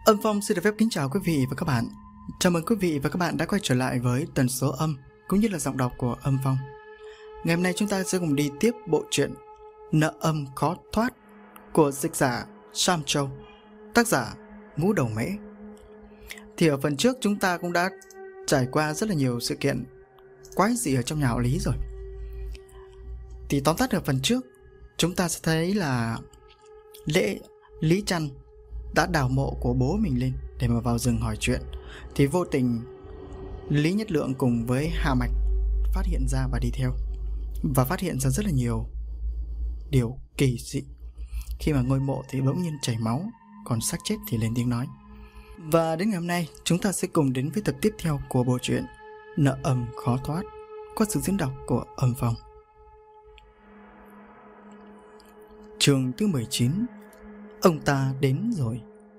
Âm Phong xin được phép kính chào quý vị và các bạn. Chào mừng quý vị và các bạn đã quay trở lại với tần số âm cũng như là giọng đọc của Âm Phong. Ngày hôm nay chúng ta sẽ cùng đi tiếp bộ truyện Nợ Âm Khó Thoát của dịch giả Sam Châu, tác giả Ngũ Đầu Mễ. Thì ở phần trước chúng ta cũng đã trải qua rất là nhiều sự kiện quái dị ở trong nhà họ Lý rồi. Thì tóm tắt ở phần trước, chúng ta sẽ thấy là Lý Trăn đã đào mộ của bố mình lên để mà vào rừng hỏi chuyện. Thì vô tình Lý Nhất Lượng cùng với Hà Mạch phát hiện ra và đi theo, và phát hiện ra rất là nhiều điều kỳ dị. Khi mà ngôi mộ thì bỗng nhiên chảy máu, còn xác chết thì lên tiếng nói. Và đến ngày hôm nay chúng ta sẽ cùng đến với tập tiếp theo của bộ truyện Nợ Âm Khó Thoát qua sự diễn đọc của Âm Phong. Chương thứ 19. Ông ta đến rồi.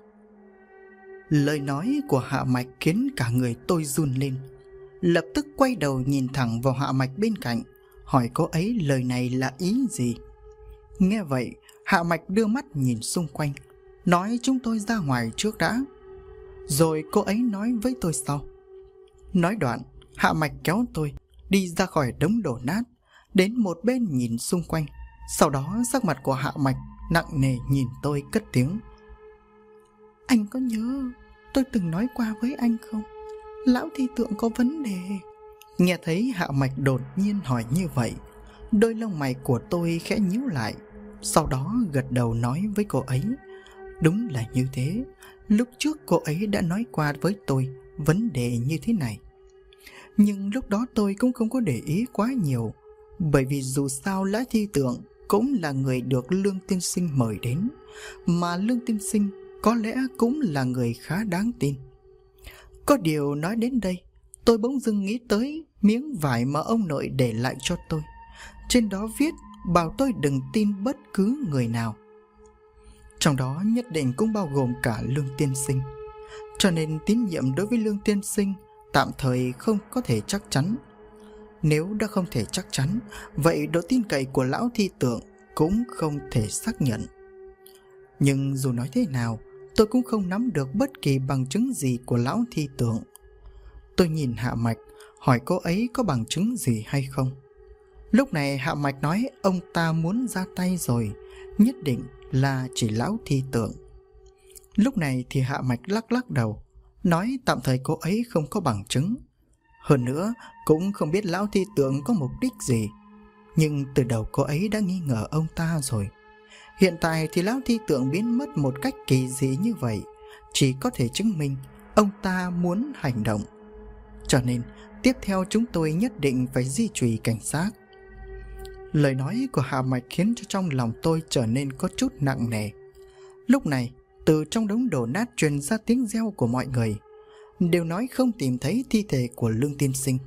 Lời nói của Hạ Mạch khiến cả người tôi run lên. Lập tức quay đầu nhìn thẳng vào Hạ Mạch bên cạnh, hỏi cô ấy lời này là ý gì. Nghe vậy, Hạ Mạch đưa mắt nhìn xung quanh, nói chúng tôi ra ngoài trước đã, rồi cô ấy nói với tôi sau. Nói đoạn, Hạ Mạch kéo tôi đi ra khỏi đống đổ nát, đến một bên nhìn xung quanh. Sau đó sắc mặt của Hạ Mạch nặng nề nhìn tôi cất tiếng. Anh có nhớ tôi từng nói qua với anh không? Lão thi tượng có vấn đề. Nghe thấy Hạ Mạch đột nhiên hỏi như vậy, đôi lông mày của tôi khẽ nhíu lại. Sau đó gật đầu nói với cô ấy. Đúng là như thế, lúc trước cô ấy đã nói qua với tôi vấn đề như thế này. Nhưng lúc đó tôi cũng không có để ý quá nhiều, bởi vì dù sao Lão thi tượng cũng là người được Lương Tiên Sinh mời đến, mà Lương Tiên Sinh có lẽ cũng là người khá đáng tin. Có điều nói đến đây, tôi bỗng dưng nghĩ tới miếng vải mà ông nội để lại cho tôi. Trên đó viết bảo tôi đừng tin bất cứ người nào, trong đó nhất định cũng bao gồm cả Lương Tiên Sinh. Cho nên tín nhiệm đối với Lương Tiên Sinh tạm thời không có thể chắc chắn. Nếu đã không thể chắc chắn, vậy độ tin cậy của Lão thi tượng cũng không thể xác nhận. Nhưng dù nói thế nào, tôi cũng không nắm được bất kỳ bằng chứng gì của Lão thi tượng. Tôi nhìn Hạ Mạch, hỏi cô ấy có bằng chứng gì hay không. Lúc này Hạ Mạch nói ông ta muốn ra tay rồi, nhất định là chỉ Lão thi tượng. Lúc này thì Hạ Mạch lắc lắc đầu, nói tạm thời cô ấy không có bằng chứng. Hơn nữa cũng không biết Lão thi tượng có mục đích gì. Nhưng từ đầu cô ấy đã nghi ngờ ông ta rồi. Hiện tại thì Lão thi tượng biến mất một cách kỳ dị như vậy, chỉ có thể chứng minh ông ta muốn hành động. Cho nên tiếp theo chúng tôi nhất định phải duy trì cảnh giác. Lời nói của Hạ Mạch khiến cho trong lòng tôi trở nên có chút nặng nề. Lúc này từ trong đống đổ nát truyền ra tiếng reo của mọi người, đều nói không tìm thấy thi thể của Lương Tiên Sinh.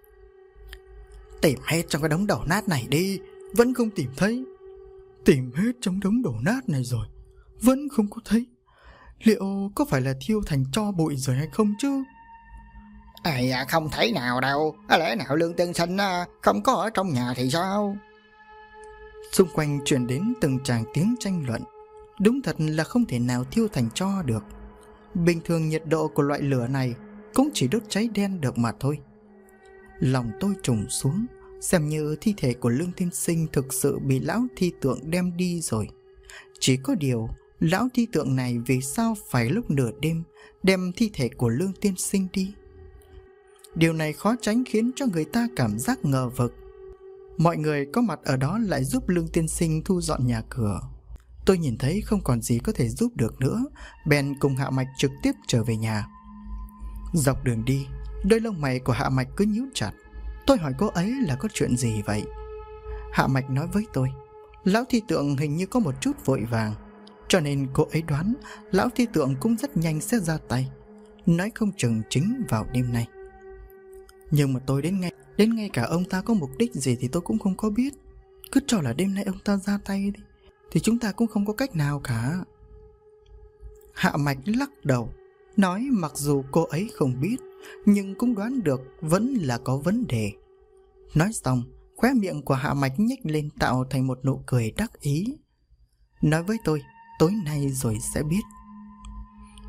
Tìm hết trong cái đống đổ nát này đi, vẫn không tìm thấy. Tìm hết trong đống đổ nát này rồi, vẫn không có thấy. Liệu có phải là thiêu thành tro bụi rồi hay không chứ? Không thấy nào đâu. Lẽ nào Lương Tiên Sinh không có ở trong nhà thì sao? Xung quanh truyền đến từng tràng tiếng tranh luận. Đúng thật là không thể nào thiêu thành tro được. Bình thường nhiệt độ của loại lửa này cũng chỉ đốt cháy đen được mà thôi. Lòng tôi trùng xuống, xem như thi thể của Lương Tiên Sinh thực sự bị Lão thi tượng đem đi rồi. Chỉ có điều, Lão thi tượng này vì sao phải lúc nửa đêm đem thi thể của Lương Tiên Sinh đi? Điều này khó tránh khiến cho người ta cảm giác ngờ vực. Mọi người có mặt ở đó lại giúp Lương Tiên Sinh thu dọn nhà cửa. Tôi nhìn thấy không còn gì có thể giúp được nữa, bèn cùng Hạ Mạch trực tiếp trở về nhà. Dọc đường đi, đôi lông mày của Hạ Mạch cứ nhíu chặt. Tôi hỏi cô ấy là có chuyện gì vậy. Hạ Mạch nói với tôi, Lão thi tượng hình như có một chút vội vàng, cho nên cô ấy đoán Lão thi tượng cũng rất nhanh sẽ ra tay, nói không chừng chính vào đêm nay. Nhưng mà tôi đến ngay cả ông ta có mục đích gì thì tôi cũng không có biết. Cứ cho là đêm nay ông ta ra tay đi, thì chúng ta cũng không có cách nào cả. Hạ Mạch lắc đầu, nói mặc dù cô ấy không biết, nhưng cũng đoán được vẫn là có vấn đề. Nói xong, khóe miệng của Hạ Mạch nhếch lên tạo thành một nụ cười đắc ý. Nói với tôi, tối nay rồi sẽ biết.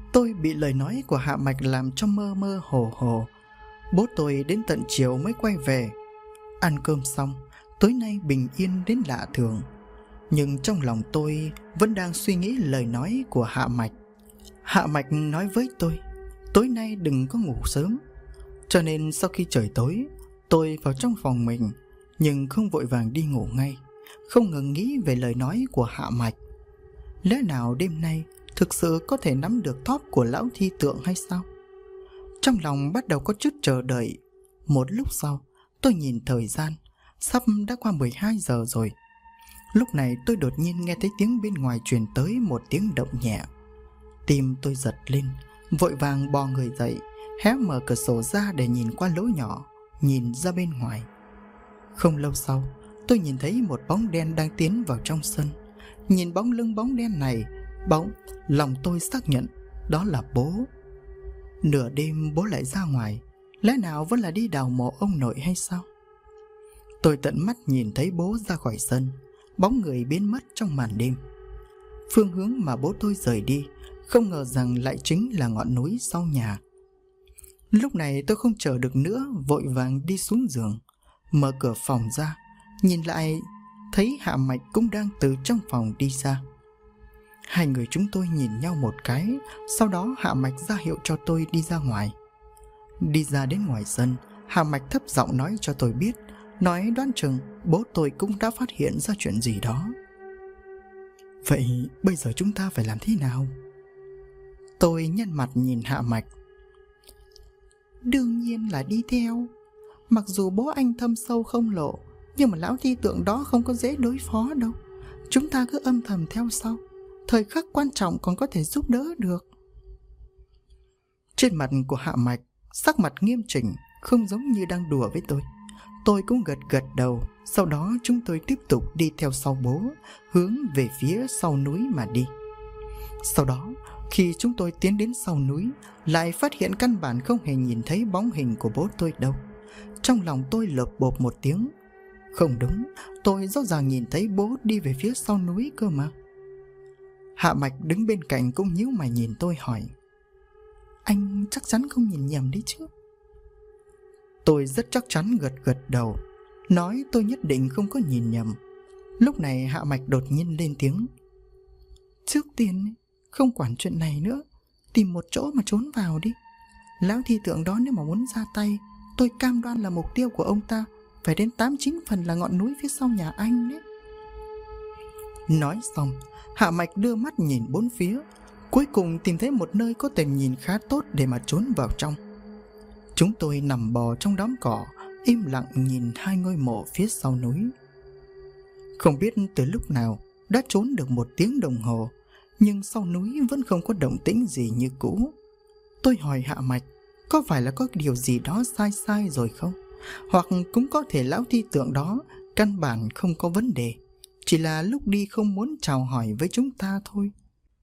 Tôi bị lời nói của Hạ Mạch làm cho mơ mơ hồ hồ. Bố tôi đến tận chiều mới quay về. Ăn cơm xong, tối nay bình yên đến lạ thường. Nhưng trong lòng tôi vẫn đang suy nghĩ lời nói của Hạ Mạch. Hạ Mạch nói với tôi, tối nay đừng có ngủ sớm. Cho nên sau khi trời tối, tôi vào trong phòng mình, nhưng không vội vàng đi ngủ ngay, không ngừng nghĩ về lời nói của Hạ Mạch. Lẽ nào đêm nay thực sự có thể nắm được thóp của lão thi tượng hay sao? Trong lòng bắt đầu có chút chờ đợi. Một lúc sau, tôi nhìn thời gian, sắp đã qua 12 giờ rồi. Lúc này tôi đột nhiên nghe thấy tiếng bên ngoài truyền tới một tiếng động nhẹ. Tim tôi giật lên, vội vàng bò người dậy, hé mở cửa sổ ra để nhìn qua lỗ nhỏ, nhìn ra bên ngoài. Không lâu sau, tôi nhìn thấy một bóng đen đang tiến vào trong sân. Nhìn bóng lưng bóng đen này, lòng tôi xác nhận đó là bố. Nửa đêm bố lại ra ngoài, lẽ nào vẫn là đi đào mộ ông nội hay sao? Tôi tận mắt nhìn thấy bố ra khỏi sân, bóng người biến mất trong màn đêm. Phương hướng mà bố tôi rời đi, không ngờ rằng lại chính là ngọn núi sau nhà. Lúc này tôi không chờ được nữa, vội vàng đi xuống giường, mở cửa phòng ra, nhìn lại thấy Hạ Mạch cũng đang từ trong phòng đi ra. Hai người chúng tôi nhìn nhau một cái, sau đó Hạ Mạch ra hiệu cho tôi đi ra ngoài. Đi ra đến ngoài sân, Hạ Mạch thấp giọng nói cho tôi biết, nói đoán chừng bố tôi cũng đã phát hiện ra chuyện gì đó. Vậy bây giờ chúng ta phải làm thế nào? Tôi nhăn mặt nhìn Hạ Mạch. Đương nhiên là đi theo. Mặc dù bố anh thâm sâu không lộ, nhưng mà lão thi tượng đó không có dễ đối phó đâu. Chúng ta cứ âm thầm theo sau, thời khắc quan trọng còn có thể giúp đỡ được. Trên mặt của Hạ Mạch, sắc mặt nghiêm chỉnh, không giống như đang đùa với tôi. Tôi cũng gật gật đầu. Sau đó chúng tôi tiếp tục đi theo sau bố, hướng về phía sau núi mà đi. Sau đó, khi chúng tôi tiến đến sau núi, lại phát hiện căn bản không hề nhìn thấy bóng hình của bố tôi đâu. Trong lòng tôi lợp bộp một tiếng. Không đúng, tôi rõ ràng nhìn thấy bố đi về phía sau núi cơ mà. Hạ Mạch đứng bên cạnh cũng nhíu mày nhìn tôi hỏi, anh chắc chắn không nhìn nhầm đấy chứ? Tôi rất chắc chắn gật gật đầu, nói tôi nhất định không có nhìn nhầm. Lúc này Hạ Mạch đột nhiên lên tiếng. Trước tiên không quản chuyện này nữa, tìm một chỗ mà trốn vào đi. Lão thi tượng đó nếu mà muốn ra tay, tôi cam đoan là mục tiêu của ông ta phải đến 8-9 phần là ngọn núi phía sau nhà anh đấy. Nói xong, Hạ Mạch đưa mắt nhìn bốn phía, cuối cùng tìm thấy một nơi có tầm nhìn khá tốt để mà trốn vào trong. Chúng tôi nằm bò trong đám cỏ, im lặng nhìn hai ngôi mộ phía sau núi. Không biết từ lúc nào đã trốn được 1 tiếng đồng hồ, nhưng sau núi vẫn không có động tĩnh gì như cũ. Tôi hỏi Hạ Mạch, có phải là có điều gì đó sai rồi không? Hoặc cũng có thể lão thi tượng đó căn bản không có vấn đề, chỉ là lúc đi không muốn chào hỏi với chúng ta thôi.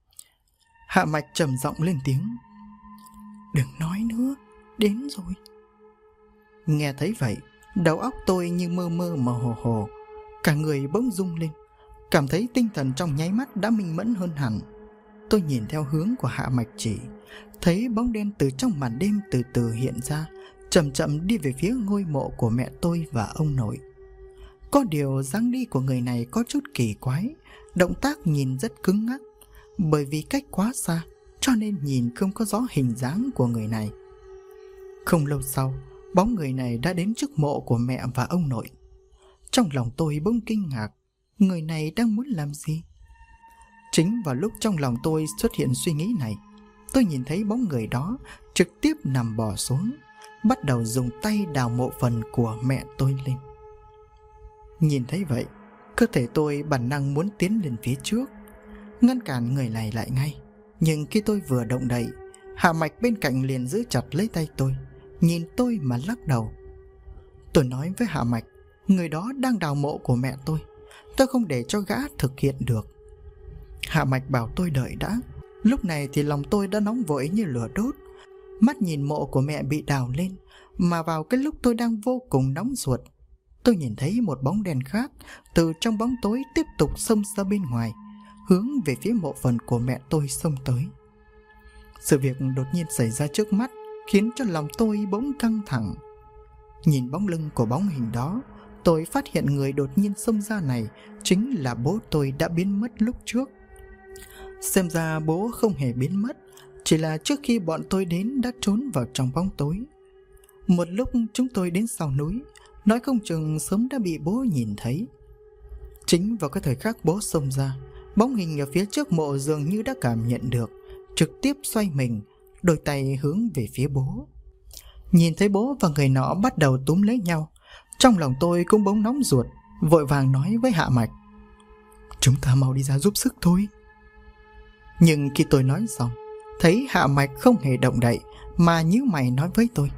Hạ Mạch trầm giọng lên tiếng. Đừng nói nữa, đến rồi. Nghe thấy vậy, đầu óc tôi như mơ mơ mà hồ hồ, cả người bỗng rung lên, cảm thấy tinh thần trong nháy mắt đã minh mẫn hơn hẳn. Tôi nhìn theo hướng của Hạ Mạch chỉ, thấy bóng đen từ trong màn đêm từ từ hiện ra, chậm chậm đi về phía ngôi mộ của mẹ tôi và ông nội. Có điều dáng đi của người này có chút kỳ quái, động tác nhìn rất cứng ngắc, bởi vì cách quá xa cho nên nhìn không có rõ hình dáng của người này. Không lâu sau, bóng người này đã đến trước mộ của mẹ và ông nội. Trong lòng tôi bỗng kinh ngạc, người này đang muốn làm gì? Chính vào lúc trong lòng tôi xuất hiện suy nghĩ này, tôi nhìn thấy bóng người đó trực tiếp nằm bò xuống, bắt đầu dùng tay đào mộ phần của mẹ tôi lên. Nhìn thấy vậy, cơ thể tôi bản năng muốn tiến lên phía trước, ngăn cản người này lại ngay. Nhưng khi tôi vừa động đậy, Hạ Mạch bên cạnh liền giữ chặt lấy tay tôi, nhìn tôi mà lắc đầu. Tôi nói với Hạ Mạch, người đó đang đào mộ của mẹ tôi không để cho gã thực hiện được. Hạ Mạch bảo tôi đợi đã. Lúc này thì lòng tôi đã nóng vội như lửa đốt, mắt nhìn mộ của mẹ bị đào lên. Mà vào cái lúc tôi đang vô cùng nóng ruột, tôi nhìn thấy một bóng đen khác từ trong bóng tối tiếp tục xông ra bên ngoài, hướng về phía mộ phần của mẹ tôi xông tới. Sự việc đột nhiên xảy ra trước mắt khiến cho lòng tôi bỗng căng thẳng. Nhìn bóng lưng của bóng hình đó, tôi phát hiện người đột nhiên xông ra này chính là bố tôi đã biến mất lúc trước. Xem ra bố không hề biến mất, chỉ là trước khi bọn tôi đến đã trốn vào trong bóng tối. Một lúc chúng tôi đến sau núi, nói không chừng sớm đã bị bố nhìn thấy. Chính vào cái thời khắc bố xông ra, bóng hình ở phía trước mộ dường như đã cảm nhận được, trực tiếp xoay mình, đôi tay hướng về phía bố. Nhìn thấy bố và người nọ bắt đầu túm lấy nhau, trong lòng tôi cũng bỗng nóng ruột, vội vàng nói với Hạ Mạch: "Chúng ta mau đi ra giúp sức thôi." Nhưng khi tôi nói xong, thấy Hạ Mạch không hề động đậy mà nhíu mày nói với tôi: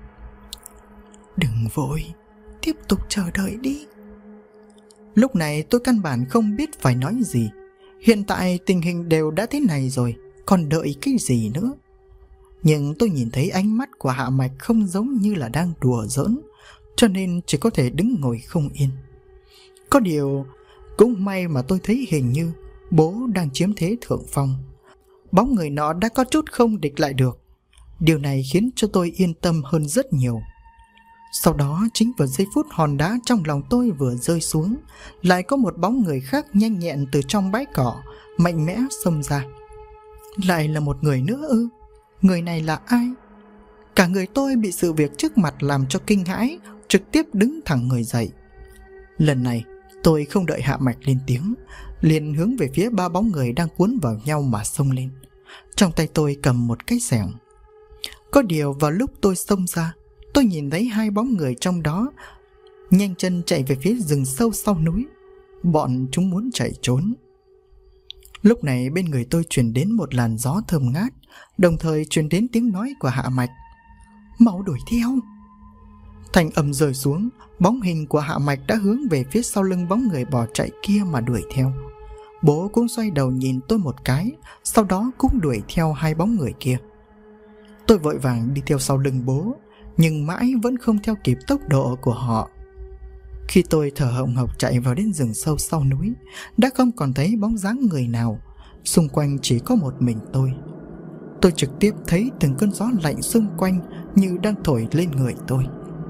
"Đừng vội, tiếp tục chờ đợi đi." Lúc này tôi căn bản không biết phải nói gì. Hiện tại tình hình đều đã thế này rồi, còn đợi cái gì nữa? Nhưng tôi nhìn thấy ánh mắt của Hạ Mạch không giống như là đang đùa giỡn, cho nên chỉ có thể đứng ngồi không yên. Có điều cũng may mà tôi thấy hình như bố đang chiếm thế thượng phong. Bóng người nọ đã có chút không địch lại được. Điều này khiến cho tôi yên tâm hơn rất nhiều. Sau đó chính vào giây phút hòn đá trong lòng tôi vừa rơi xuống, lại có một bóng người khác nhanh nhẹn từ trong bãi cỏ mạnh mẽ xông ra. Lại là một người nữa ư? Người này là ai? Cả người tôi bị sự việc trước mặt làm cho kinh hãi, trực tiếp đứng thẳng người dậy. Lần này tôi không đợi Hạ Mạch lên tiếng, liền hướng về phía ba bóng người đang cuốn vào nhau mà xông lên. Trong tay tôi cầm một cái xẻng. Có điều vào lúc tôi xông ra, tôi nhìn thấy hai bóng người trong đó nhanh chân chạy về phía rừng sâu sau núi. Bọn chúng muốn chạy trốn. Lúc này bên người tôi truyền đến một làn gió thơm ngát, đồng thời truyền đến tiếng nói của Hạ Mạch: "Mau đuổi theo." Thanh âm rơi xuống, bóng hình của Hạ Mạch đã hướng về phía sau lưng bóng người bỏ chạy kia mà đuổi theo. Bố cũng xoay đầu nhìn tôi một cái, sau đó cũng đuổi theo hai bóng người kia. Tôi vội vàng đi theo sau lưng bố, nhưng mãi vẫn không theo kịp tốc độ của họ. Khi tôi thở hồng hộc chạy vào đến rừng sâu sau núi, đã không còn thấy bóng dáng người nào, xung quanh chỉ có một mình tôi. Tôi trực tiếp thấy từng cơn gió lạnh xung quanh như đang thổi lên người tôi.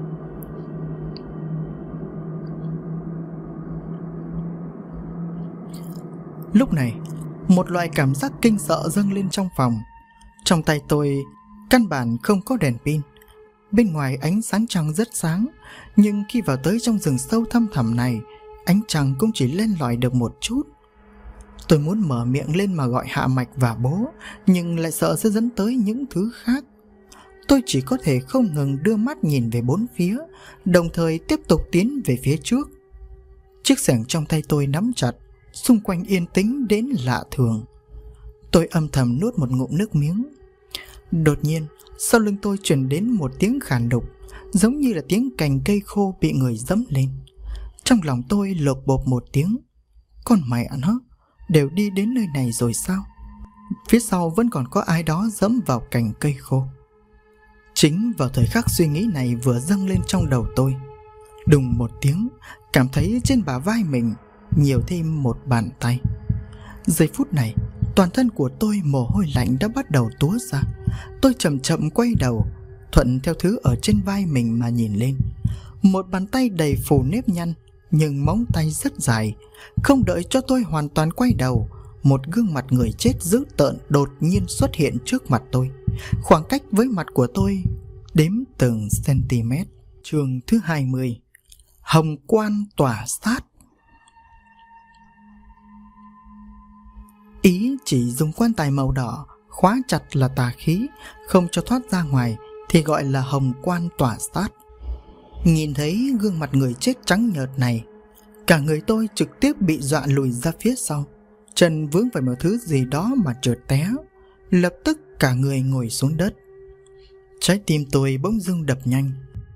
Lúc này, một loại cảm giác kinh sợ dâng lên trong phòng. Trong tay tôi căn bản không có đèn pin. Bên ngoài ánh sáng trăng rất sáng, nhưng khi vào tới trong rừng sâu thăm thẳm này, ánh trăng cũng chỉ lên lỏi được một chút. Tôi muốn mở miệng lên mà gọi Hạ Mạch và bố, nhưng lại sợ sẽ dẫn tới những thứ khác. Tôi chỉ có thể không ngừng đưa mắt nhìn về bốn phía, đồng thời tiếp tục tiến về phía trước. Chiếc xẻng trong tay tôi nắm chặt, xung quanh yên tĩnh đến lạ thường. Tôi âm thầm nuốt một ngụm nước miếng. Đột nhiên, sau lưng tôi truyền đến một tiếng khàn đục, giống như là tiếng cành cây khô bị người giẫm lên. Trong lòng tôi lột bột một tiếng. Con mẹ nó, đều đi đến nơi này rồi sao? Phía sau vẫn còn có ai đó giẫm vào cành cây khô. Chính vào thời khắc suy nghĩ này vừa dâng lên trong đầu tôi, đùng một tiếng, cảm thấy trên bả vai mình nhiều thêm một bàn tay. Giây phút này, toàn thân của tôi mồ hôi lạnh đã bắt đầu túa ra. Tôi chậm chậm quay đầu, thuận theo thứ ở trên vai mình mà nhìn lên. Một bàn tay đầy phủ nếp nhăn, nhưng móng tay rất dài. Không đợi cho tôi hoàn toàn quay đầu, một gương mặt người chết dữ tợn đột nhiên xuất hiện trước mặt tôi. Khoảng cách với mặt của tôi đếm từng cm. Chương thứ 20: Hồng quan tỏa sát. Ý chỉ dùng quan tài màu đỏ khóa chặt là tà khí, không cho thoát ra ngoài thì gọi là hồng quan tỏa sát. Nhìn thấy gương mặt người chết trắng nhợt này, cả người tôi trực tiếp bị dọa lùi ra phía sau. Chân vướng phải một thứ gì đó mà trượt té, lập tức cả người ngồi xuống đất. Trái tim tôi bỗng dưng đập nhanh.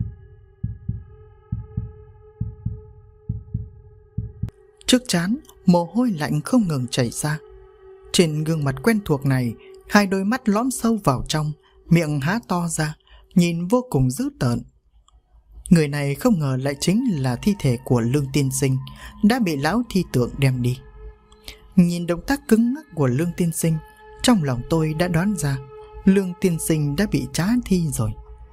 Trước trán mồ hôi lạnh không ngừng chảy ra. Trên gương mặt quen thuộc này, hai đôi mắt lõm sâu vào trong, miệng há to ra, nhìn vô cùng dữ tợn. Người này không ngờ lại chính là thi thể của Lương Tiên Sinh, đã bị lão thi tượng đem đi. Nhìn động tác cứng ngắc của Lương Tiên Sinh, trong lòng tôi đã đoán ra Lương tiên sinh đã bị trá thi rồi.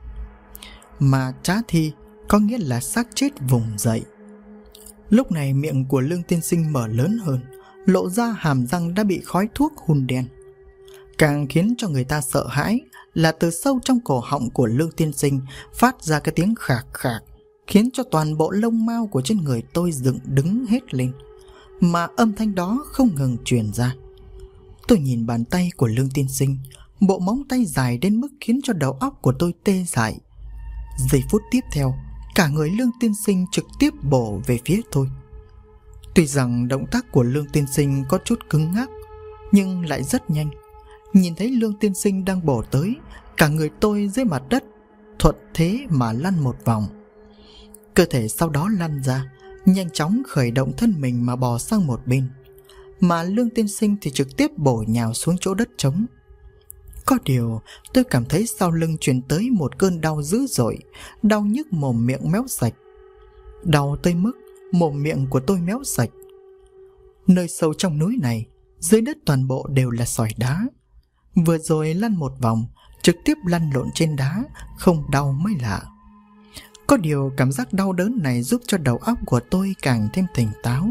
Mà trá thi có nghĩa là xác chết vùng dậy. Lúc này miệng của Lương tiên sinh mở lớn hơn, lộ ra hàm răng đã bị khói thuốc hun đen. Càng khiến cho người ta sợ hãi là từ sâu trong cổ họng của Lương tiên sinh phát ra cái tiếng khạc khạc, khiến cho toàn bộ lông mao của trên người tôi dựng đứng hết lên, mà âm thanh đó không ngừng truyền ra. Tôi nhìn bàn tay của Lương tiên sinh, bộ móng tay dài đến mức khiến cho đầu óc của tôi tê dại. Giây phút tiếp theo, cả người Lương tiên sinh trực tiếp bổ về phía tôi. Tuy rằng động tác của Lương tiên sinh có chút cứng ngắc, nhưng lại rất nhanh. Nhìn thấy Lương tiên sinh đang bổ tới, cả người tôi dưới mặt đất thuận thế mà lăn một vòng. Cơ thể sau đó lăn ra, nhanh chóng khởi động thân mình mà bò sang một bên. Mà Lương tiên sinh thì trực tiếp bổ nhào xuống chỗ đất trống. Có điều tôi cảm thấy sau lưng truyền tới một cơn đau dữ dội, đau nhức mồm miệng méo sạch. Đau tới mức mồm miệng của tôi méo sạch. Nơi sâu trong núi này, dưới đất toàn bộ đều là sỏi đá. Vừa rồi lăn một vòng, trực tiếp lăn lộn trên đá, không đau mới lạ. Có điều cảm giác đau đớn này giúp cho đầu óc của tôi càng thêm tỉnh táo.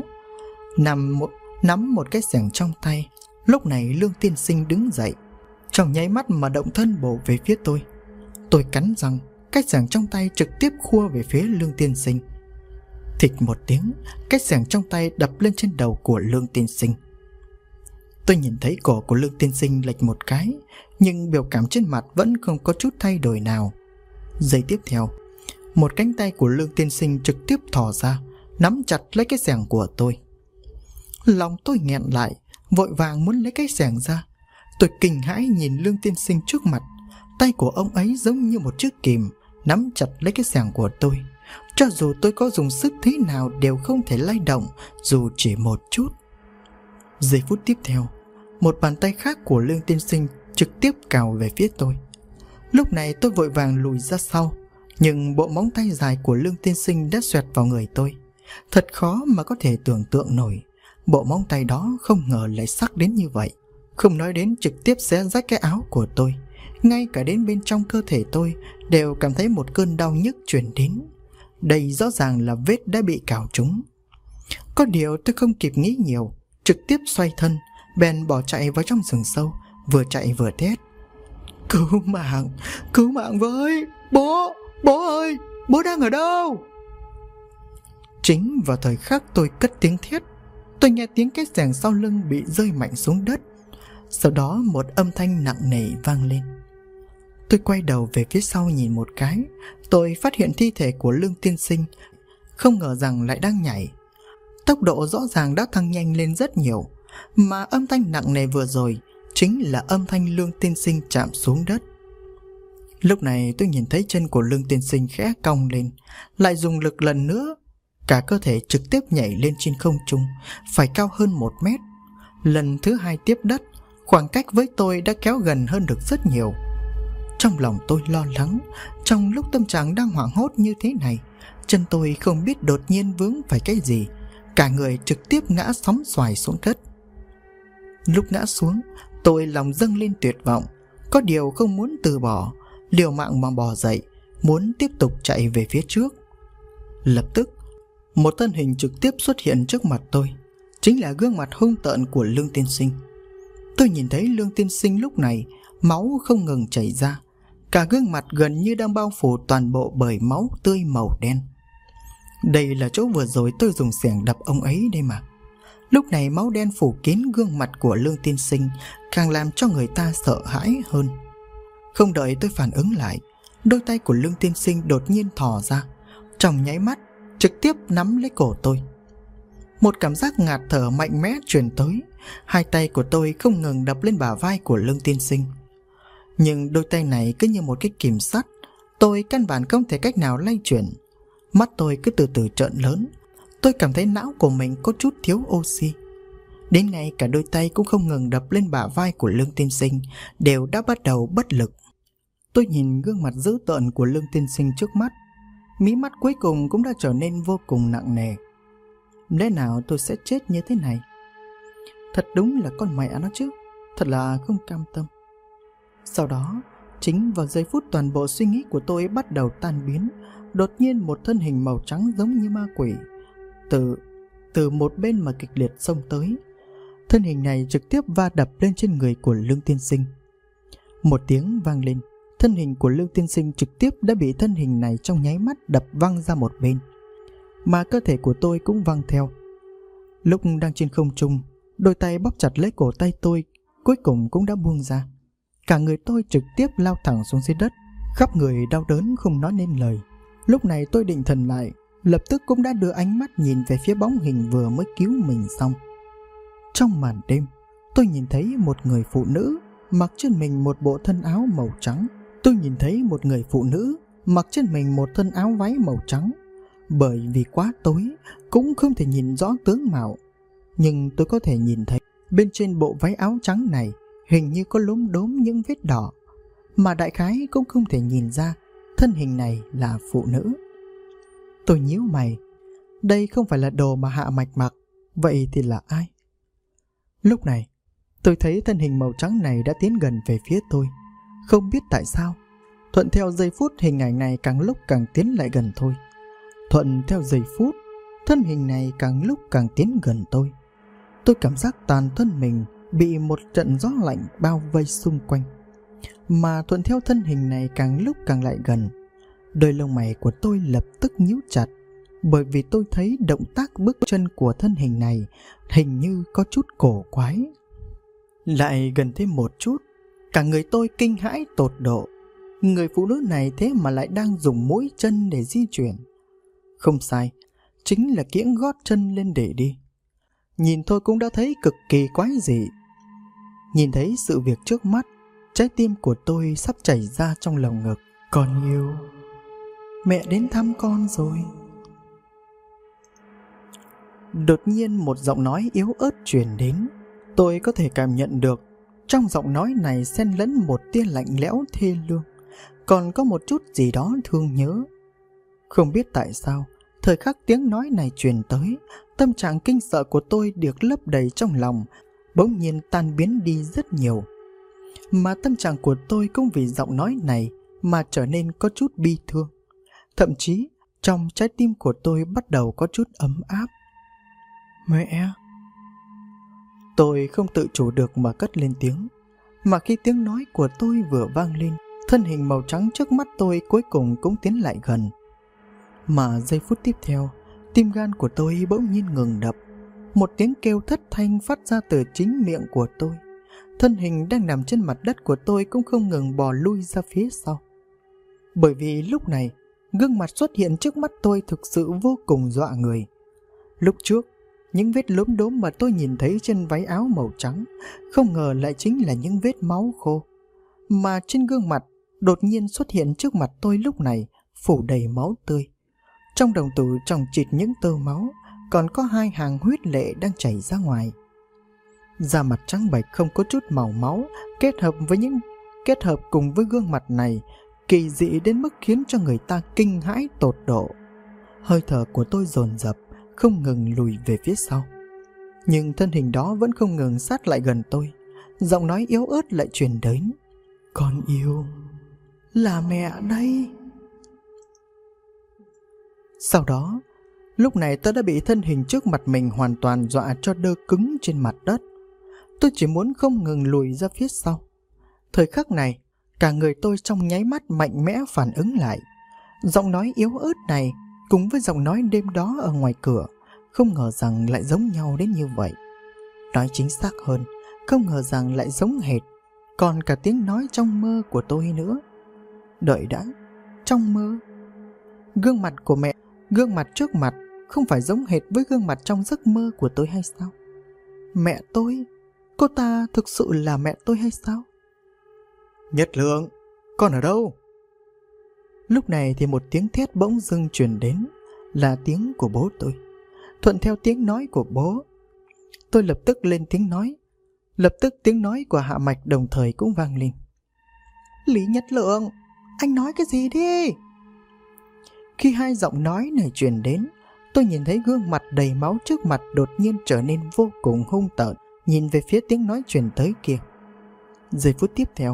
Nắm một cái xẻng trong tay. Lúc này Lương tiên sinh đứng dậy, trong nháy mắt mà động thân bổ về phía tôi. Tôi cắn răng, cái xẻng trong tay trực tiếp khua về phía Lương tiên sinh. Thịch một tiếng, cái xẻng trong tay đập lên trên đầu của Lương tiên sinh. Tôi nhìn thấy cổ của Lương tiên sinh lệch một cái, nhưng biểu cảm trên mặt vẫn không có chút thay đổi nào. Giây tiếp theo, một cánh tay của Lương tiên sinh trực tiếp thò ra, nắm chặt lấy cái xẻng của tôi. Lòng tôi nghẹn lại, vội vàng muốn lấy cái xẻng ra. Tôi kinh hãi nhìn Lương tiên sinh trước mặt. Tay của ông ấy giống như một chiếc kìm, nắm chặt lấy cái xẻng của tôi. Cho dù tôi có dùng sức thế nào đều không thể lay động, dù chỉ một chút. Giây phút tiếp theo, một bàn tay khác của Lương tiên sinh trực tiếp cào về phía tôi. Lúc này tôi vội vàng lùi ra sau, nhưng bộ móng tay dài của Lương tiên sinh đã xoẹt vào người tôi. Thật khó mà có thể tưởng tượng nổi, bộ móng tay đó không ngờ lại sắc đến như vậy. Không nói đến trực tiếp xé rách cái áo của tôi, ngay cả đến bên trong cơ thể tôi đều cảm thấy một cơn đau nhức truyền đến. Đây rõ ràng là vết đã bị cào trúng. Có điều tôi không kịp nghĩ nhiều, trực tiếp xoay thân, bèn bỏ chạy vào trong rừng sâu, vừa chạy vừa thét: cứu mạng với! Bố ơi, bố đang ở đâu? Chính vào thời khắc tôi cất tiếng thét, tôi nghe tiếng cái xẻng sau lưng bị rơi mạnh xuống đất. Sau đó một âm thanh nặng nề vang lên. Tôi quay đầu về phía sau nhìn một cái, tôi phát hiện thi thể của Lương tiên sinh, không ngờ rằng lại đang nhảy. Tốc độ rõ ràng đã tăng nhanh lên rất nhiều, mà âm thanh nặng nề vừa rồi chính là âm thanh Lương tiên sinh chạm xuống đất. Lúc này tôi nhìn thấy chân của Lương tiên sinh khẽ cong lên, lại dùng lực lần nữa, cả cơ thể trực tiếp nhảy lên trên không trung, phải cao hơn 1 mét. Lần thứ 2 tiếp đất, khoảng cách với tôi đã kéo gần hơn được rất nhiều. Trong lòng tôi lo lắng, trong lúc tâm trạng đang hoảng hốt như thế này, chân tôi không biết đột nhiên vướng phải cái gì, cả người trực tiếp ngã sóng xoài xuống đất. Lúc ngã xuống, tôi lòng dâng lên tuyệt vọng, có điều không muốn từ bỏ, liều mạng mà bò dậy, muốn tiếp tục chạy về phía trước. Lập tức, một thân hình trực tiếp xuất hiện trước mặt tôi, chính là gương mặt hung tợn của Lương tiên sinh. Tôi nhìn thấy Lương tiên sinh lúc này, máu không ngừng chảy ra, cả gương mặt gần như đang bao phủ toàn bộ bởi máu tươi màu đen. Đây là chỗ vừa rồi tôi dùng xẻng đập ông ấy đây mà. Lúc này máu đen phủ kín gương mặt của Lương tiên sinh, càng làm cho người ta sợ hãi hơn. Không đợi tôi phản ứng lại, đôi tay của Lương tiên sinh đột nhiên thò ra, trong nháy mắt trực tiếp nắm lấy cổ tôi. Một cảm giác ngạt thở mạnh mẽ truyền tới, hai tay của tôi không ngừng đập lên bả vai của Lương tiên sinh. Nhưng đôi tay này cứ như một cái kìm sắt, tôi căn bản không thể cách nào lay chuyển. Mắt tôi cứ từ từ trợn lớn, tôi cảm thấy não của mình có chút thiếu oxy. Đến ngay cả đôi tay cũng không ngừng đập lên bả vai của Lương tiên sinh đều đã bắt đầu bất lực. Tôi nhìn gương mặt dữ tợn của Lương tiên sinh trước mắt, mí mắt cuối cùng cũng đã trở nên vô cùng nặng nề. Lẽ nào tôi sẽ chết như thế này? Thật đúng là con mẹ nó chứ, thật là không cam tâm. Sau đó, chính vào giây phút toàn bộ suy nghĩ của tôi bắt đầu tan biến, đột nhiên một thân hình màu trắng giống như ma quỷ từ một bên mà kịch liệt xông tới. Thân hình này trực tiếp va đập lên trên người của Lương Tiên Sinh. Một tiếng vang lên, thân hình của Lương Tiên Sinh trực tiếp đã bị thân hình này trong nháy mắt đập văng ra một bên, mà cơ thể của tôi cũng văng theo. Lúc đang trên không trung, đôi tay bóp chặt lấy cổ tay tôi cuối cùng cũng đã buông ra. Cả người tôi trực tiếp lao thẳng xuống dưới đất, khắp người đau đớn không nói nên lời. Lúc này tôi định thần lại, lập tức cũng đã đưa ánh mắt nhìn về phía bóng hình vừa mới cứu mình xong. Trong màn đêm, tôi nhìn thấy một người phụ nữ mặc trên mình một bộ thân áo màu trắng. Tôi nhìn thấy một người phụ nữ mặc trên mình một thân áo váy màu trắng. Bởi vì quá tối, cũng không thể nhìn rõ tướng mạo, nhưng tôi có thể nhìn thấy bên trên bộ váy áo trắng này hình như có lốm đốm những vết đỏ, mà đại khái cũng không thể nhìn ra thân hình này là phụ nữ. Tôi nhíu mày, đây không phải là đồ mà Hạ Mạch mặc, vậy thì là ai? Lúc này, tôi thấy thân hình màu trắng này đã tiến gần về phía tôi. Không biết tại sao, thuận theo giây phút hình ảnh này càng lúc càng tiến lại gần tôi. Thuận theo giây phút, thân hình này càng lúc càng tiến gần tôi. Tôi cảm giác toàn thân mình bị một trận gió lạnh bao vây xung quanh. Mà thuận theo thân hình này càng lúc càng lại gần, đôi lông mày của tôi lập tức nhíu chặt, bởi vì tôi thấy động tác bước chân của thân hình này hình như có chút cổ quái. Lại gần thêm một chút, cả người tôi kinh hãi tột độ. Người phụ nữ này thế mà lại đang dùng mũi chân để di chuyển. Không sai, chính là kiễng gót chân lên để đi. Nhìn thôi cũng đã thấy cực kỳ quái dị. Nhìn thấy sự việc trước mắt, trái tim của tôi sắp chảy ra trong lồng ngực. Con yêu, mẹ đến thăm con rồi. Đột nhiên một giọng nói yếu ớt truyền đến. Tôi có thể cảm nhận được trong giọng nói này xen lẫn một tia lạnh lẽo thê lương, còn có một chút gì đó thương nhớ. Không biết tại sao, thời khắc tiếng nói này truyền tới, tâm trạng kinh sợ của tôi được lấp đầy trong lòng bỗng nhiên tan biến đi rất nhiều. Mà tâm trạng của tôi cũng vì giọng nói này mà trở nên có chút bi thương. Thậm chí trong trái tim của tôi bắt đầu có chút ấm áp. Mẹ! Tôi không tự chủ được mà cất lên tiếng. Mà khi tiếng nói của tôi vừa vang lên, thân hình màu trắng trước mắt tôi cuối cùng cũng tiến lại gần. Mà giây phút tiếp theo, tim gan của tôi bỗng nhiên ngừng đập. Một tiếng kêu thất thanh phát ra từ chính miệng của tôi. Thân hình đang nằm trên mặt đất của tôi cũng không ngừng bò lui ra phía sau. Bởi vì lúc này, gương mặt xuất hiện trước mắt tôi thực sự vô cùng dọa người. Lúc trước, những vết lốm đốm mà tôi nhìn thấy trên váy áo màu trắng không ngờ lại chính là những vết máu khô. Mà trên gương mặt đột nhiên xuất hiện trước mặt tôi lúc này phủ đầy máu tươi. Trong đồng tử chồng chịt những tơ máu, còn có 2 hàng huyết lệ đang chảy ra ngoài. Da mặt trắng bệch không có chút màu máu, kết hợp cùng với gương mặt này kỳ dị đến mức khiến cho người ta kinh hãi tột độ. Hơi thở của tôi dồn dập, không ngừng lùi về phía sau. Nhưng thân hình đó vẫn không ngừng sát lại gần tôi. Giọng nói yếu ớt lại truyền đến. Con yêu, là mẹ đây. Sau đó, lúc này tôi đã bị thân hình trước mặt mình hoàn toàn dọa cho đơ cứng trên mặt đất. Tôi chỉ muốn không ngừng lùi ra phía sau. Thời khắc này, cả người tôi trong nháy mắt mạnh mẽ phản ứng lại. Giọng nói yếu ớt này cùng với giọng nói đêm đó ở ngoài cửa không ngờ rằng lại giống nhau đến như vậy. Nói chính xác hơn, không ngờ rằng lại giống hệt. Còn cả tiếng nói trong mơ của tôi nữa. Đợi đã, trong mơ? Gương mặt của mẹ, gương mặt trước mặt không phải giống hệt với gương mặt trong giấc mơ của tôi hay sao? Mẹ tôi? Cô ta thực sự là mẹ tôi hay sao? Nhất Lượng, con ở đâu? Lúc này thì một tiếng thét bỗng dưng truyền đến, là tiếng của bố tôi. Thuận theo tiếng nói của bố, tôi lập tức lên tiếng nói. Lập tức tiếng nói của Hạ Mạch đồng thời cũng vang lên. Lý Nhất Lượng, anh nói cái gì đi? Khi 2 giọng nói này truyền đến, tôi nhìn thấy gương mặt đầy máu trước mặt đột nhiên trở nên vô cùng hung tợn, nhìn về phía tiếng nói truyền tới kia. Giây phút tiếp theo,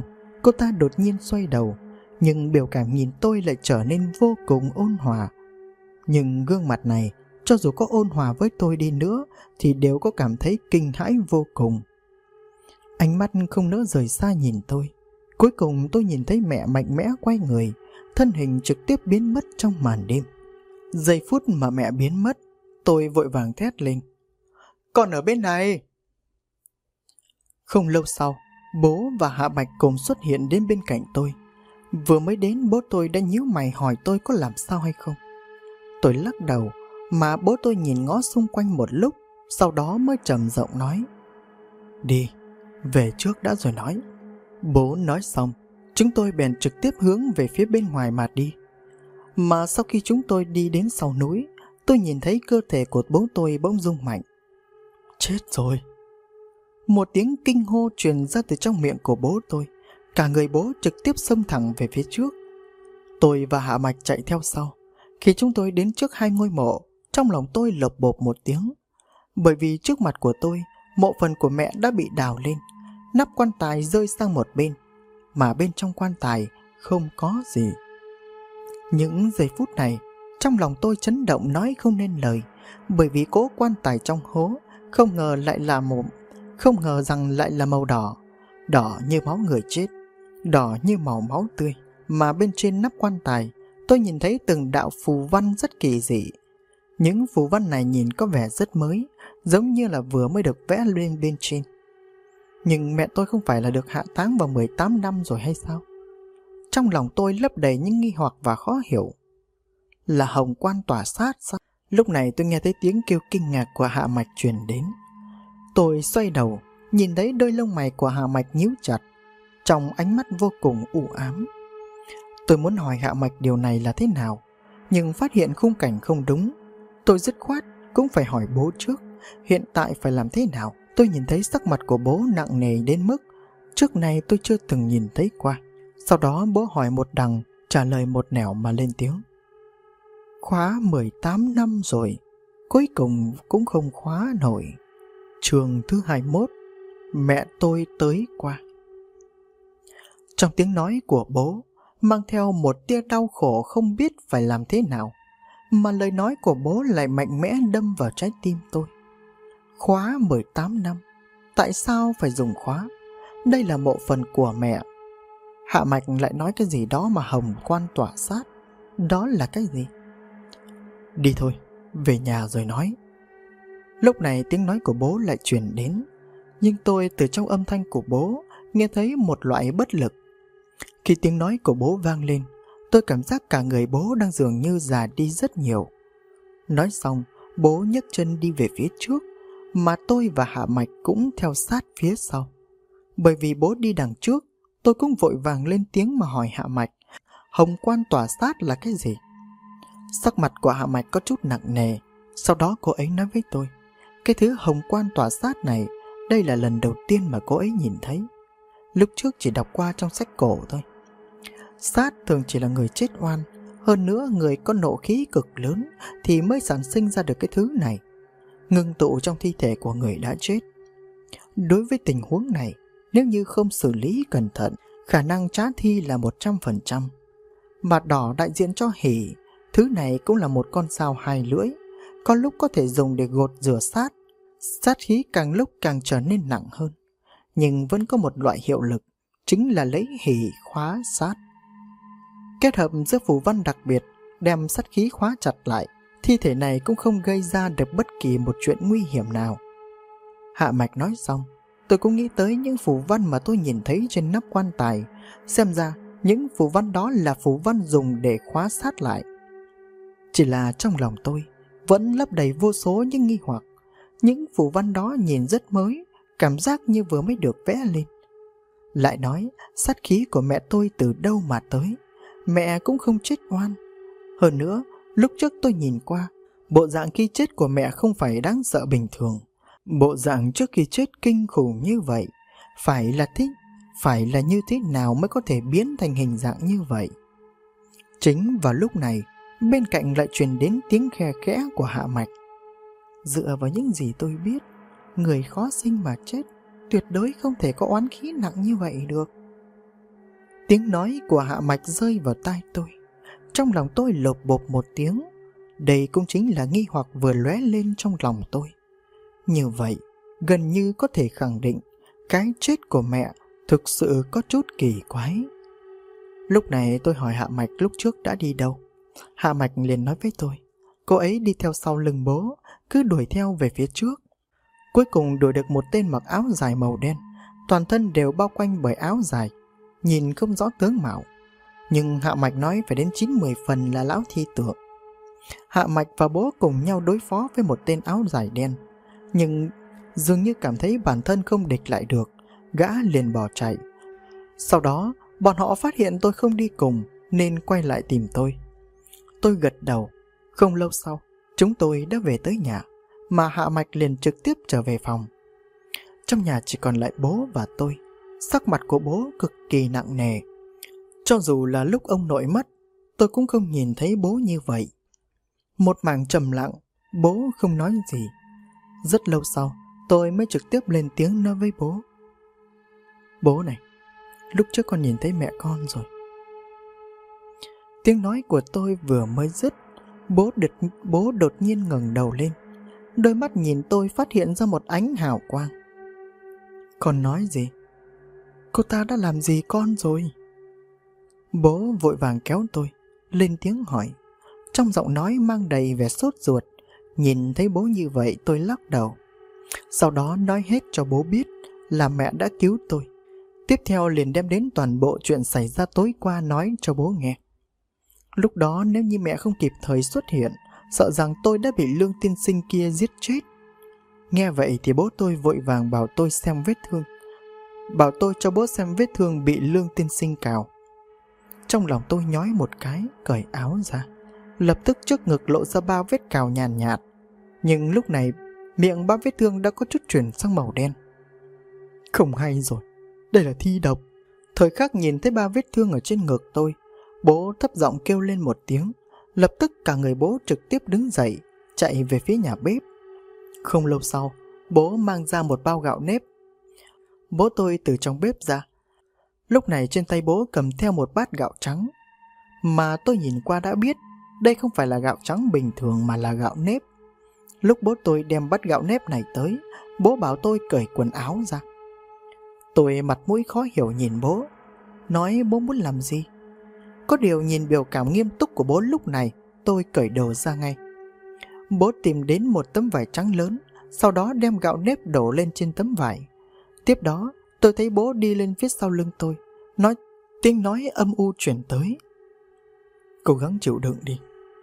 Cô ta đột nhiên xoay đầu, nhưng biểu cảm nhìn tôi lại trở nên vô cùng ôn hòa. Nhưng gương mặt này, cho dù có ôn hòa với tôi đi nữa thì đều có cảm thấy kinh hãi vô cùng. Ánh mắt không nỡ rời xa nhìn tôi. Cuối cùng tôi nhìn thấy mẹ mạnh mẽ quay người, thân hình trực tiếp biến mất trong màn đêm. Giây phút mà mẹ biến mất, tôi vội vàng thét lên: "Con ở bên này!" Không lâu sau, bố và Hạ Bạch cùng xuất hiện đến bên cạnh tôi. Vừa mới đến, bố tôi đã nhíu mày hỏi tôi có làm sao hay không. Tôi lắc đầu, mà bố tôi nhìn ngó xung quanh một lúc, sau đó mới trầm giọng nói: "Đi, về trước đã rồi nói." Bố nói xong, chúng tôi bèn trực tiếp hướng về phía bên ngoài mà đi. Mà sau khi chúng tôi đi đến sau núi, tôi nhìn thấy cơ thể của bố tôi bỗng rung mạnh. Chết rồi! Một tiếng kinh hô truyền ra từ trong miệng của bố tôi. Cả người bố trực tiếp xông thẳng về phía trước. Tôi và Hạ Mạch chạy theo sau. Khi chúng tôi đến trước hai ngôi mộ, trong lòng tôi lộc bộp một tiếng. Bởi vì trước mặt của tôi, mộ phần của mẹ đã bị đào lên, nắp quan tài rơi sang một bên, mà bên trong quan tài không có gì. Những giây phút này, trong lòng tôi chấn động nói không nên lời, bởi vì cỗ quan tài trong hố không ngờ rằng lại là màu đỏ, đỏ như máu người chết, đỏ như màu máu tươi. Mà bên trên nắp quan tài, tôi nhìn thấy từng đạo phù văn rất kỳ dị. Những phù văn này nhìn có vẻ rất mới, giống như là vừa mới được vẽ lên bên trên. Nhưng mẹ tôi không phải là được hạ táng vào 18 năm rồi hay sao? Trong lòng tôi lấp đầy những nghi hoặc và khó hiểu. Là hồng quan tỏa sát sao? Lúc này tôi nghe thấy tiếng kêu kinh ngạc của Hạ Mạch truyền đến. Tôi xoay đầu, nhìn thấy đôi lông mày của Hạ Mạch nhíu chặt, trong ánh mắt vô cùng u ám. Tôi muốn hỏi Hạ Mạch điều này là thế nào, nhưng phát hiện khung cảnh không đúng. Tôi dứt khoát cũng phải hỏi bố trước, hiện tại phải làm thế nào. Tôi nhìn thấy sắc mặt của bố nặng nề đến mức trước này tôi chưa từng nhìn thấy qua. Sau đó bố hỏi một đằng, trả lời một nẻo mà lên tiếng: "Khóa 18 năm rồi, cuối cùng cũng không khóa nổi." Chương thứ 21, mẹ tôi tới qua. Trong tiếng nói của bố mang theo một tia đau khổ không biết phải làm thế nào, mà lời nói của bố lại mạnh mẽ đâm vào trái tim tôi. Khóa 18 năm, tại sao phải dùng khóa? Đây là mộ phần của mẹ. Hạ Mạch lại nói cái gì đó mà hồng quan tỏa sát. Đó là cái gì? Đi thôi, về nhà rồi nói. Lúc này tiếng nói của bố lại truyền đến, nhưng tôi từ trong âm thanh của bố nghe thấy một loại bất lực. Khi tiếng nói của bố vang lên, tôi cảm giác cả người bố đang dường như già đi rất nhiều. Nói xong, bố nhấc chân đi về phía trước, mà tôi và Hạ Mạch cũng theo sát phía sau. Bởi vì bố đi đằng trước, tôi cũng vội vàng lên tiếng mà hỏi Hạ Mạch, hồng quan tỏa sát là cái gì? Sắc mặt của Hạ Mạch có chút nặng nề. Sau đó cô ấy nói với tôi, cái thứ hồng quan tỏa sát này, đây là lần đầu tiên mà cô ấy nhìn thấy. Lúc trước chỉ đọc qua trong sách cổ thôi. Sát thường chỉ là người chết oan, hơn nữa người có nộ khí cực lớn thì mới sản sinh ra được cái thứ này, ngưng tụ trong thi thể của người đã chết. Đối với tình huống này, nếu như không xử lý cẩn thận, khả năng trá thi là 100%. Mà đỏ đại diện cho hỉ, thứ này cũng là một con dao hai lưỡi, có lúc có thể dùng để gột rửa sát. Sát khí càng lúc càng trở nên nặng hơn, nhưng vẫn có một loại hiệu lực, chính là lấy hỉ khóa sát. Kết hợp giữa phù văn đặc biệt, đem sát khí khóa chặt lại, thi thể này cũng không gây ra được bất kỳ một chuyện nguy hiểm nào. Hạ Mạch nói xong, tôi cũng nghĩ tới những phù văn mà tôi nhìn thấy trên nắp quan tài. Xem ra những phù văn đó là phù văn dùng để khóa sát lại. Chỉ là trong lòng tôi vẫn lấp đầy vô số những nghi hoặc. Những phù văn đó nhìn rất mới, cảm giác như vừa mới được vẽ lên. Lại nói, sát khí của mẹ tôi từ đâu mà tới? Mẹ cũng không chết oan. Hơn nữa, lúc trước tôi nhìn qua, bộ dạng khi chết của mẹ không phải đáng sợ bình thường. Bộ dạng trước khi chết kinh khủng như vậy, phải là như thế nào mới có thể biến thành hình dạng như vậy? Chính vào lúc này, bên cạnh lại truyền đến tiếng khe khẽ của Hạ Mạch. Dựa vào những gì tôi biết, người khó sinh mà chết tuyệt đối không thể có oán khí nặng như vậy được. Tiếng nói của Hạ Mạch rơi vào tai tôi. Trong lòng tôi lột bột một tiếng. Đây cũng chính là nghi hoặc vừa lóe lên trong lòng tôi. Như vậy, gần như có thể khẳng định cái chết của mẹ thực sự có chút kỳ quái. Lúc này tôi hỏi Hạ Mạch lúc trước đã đi đâu. Hạ Mạch liền nói với tôi, cô ấy đi theo sau lưng bố, cứ đuổi theo về phía trước. Cuối cùng đuổi được một tên mặc áo dài màu đen, toàn thân đều bao quanh bởi áo dài, nhìn không rõ tướng mạo. Nhưng Hạ Mạch nói phải đến 9-10 phần là lão thi tượng. Hạ Mạch và bố cùng nhau đối phó với một tên áo dài đen, nhưng dường như cảm thấy bản thân không địch lại được, gã liền bỏ chạy. Sau đó, bọn họ phát hiện tôi không đi cùng nên quay lại tìm tôi. Tôi gật đầu. Không lâu sau, chúng tôi đã về tới nhà, mà Hạ Mạch liền trực tiếp trở về phòng. Trong nhà chỉ còn lại bố và tôi. Sắc mặt của bố cực kỳ nặng nề. Cho dù là lúc ông nội mất, tôi cũng không nhìn thấy bố như vậy. Một mảng trầm lặng, bố không nói gì. Rất lâu sau, tôi mới trực tiếp lên tiếng nói với bố. Bố này, lúc trước con nhìn thấy mẹ con rồi. Tiếng nói của tôi vừa mới dứt, bố đột nhiên ngẩng đầu lên. Đôi mắt nhìn tôi phát hiện ra một ánh hào quang. Con nói gì? Cô ta đã làm gì con rồi? Bố vội vàng kéo tôi, lên tiếng hỏi. Trong giọng nói mang đầy vẻ sốt ruột. Nhìn thấy bố như vậy tôi lắc đầu. Sau đó nói hết cho bố biết là mẹ đã cứu tôi. Tiếp theo liền đem đến toàn bộ chuyện xảy ra tối qua nói cho bố nghe. Lúc đó nếu như mẹ không kịp thời xuất hiện, sợ rằng tôi đã bị Lương tiên sinh kia giết chết. Nghe vậy thì bố tôi vội vàng bảo tôi xem vết thương. Bảo tôi cho bố xem vết thương bị Lương tiên sinh cào. Trong lòng tôi nhói một cái, cởi áo ra. Lập tức trước ngực lộ ra 3 vết cào nhàn nhạt. Nhưng lúc này miệng 3 vết thương đã có chút chuyển sang màu đen. Không hay rồi, đây là thi độc. Thời khắc nhìn thấy 3 vết thương ở trên ngực tôi, bố thấp giọng kêu lên một tiếng. Lập tức cả người bố trực tiếp đứng dậy, chạy về phía nhà bếp. Không lâu sau, bố mang ra một bao gạo nếp. Bố tôi từ trong bếp ra. Lúc này trên tay bố cầm theo một bát gạo trắng. Mà tôi nhìn qua đã biết đây không phải là gạo trắng bình thường mà là gạo nếp. Lúc bố tôi đem bát gạo nếp này tới, bố bảo tôi cởi quần áo ra. Tôi mặt mũi khó hiểu nhìn bố, nói bố muốn làm gì. Có điều nhìn biểu cảm nghiêm túc của bố lúc này, tôi cởi đồ ra ngay. Bố tìm đến một tấm vải trắng lớn, sau đó đem gạo nếp đổ lên trên tấm vải. Tiếp đó, tôi thấy bố đi lên phía sau lưng tôi, tiếng nói âm u chuyển tới. Cố gắng chịu đựng đi.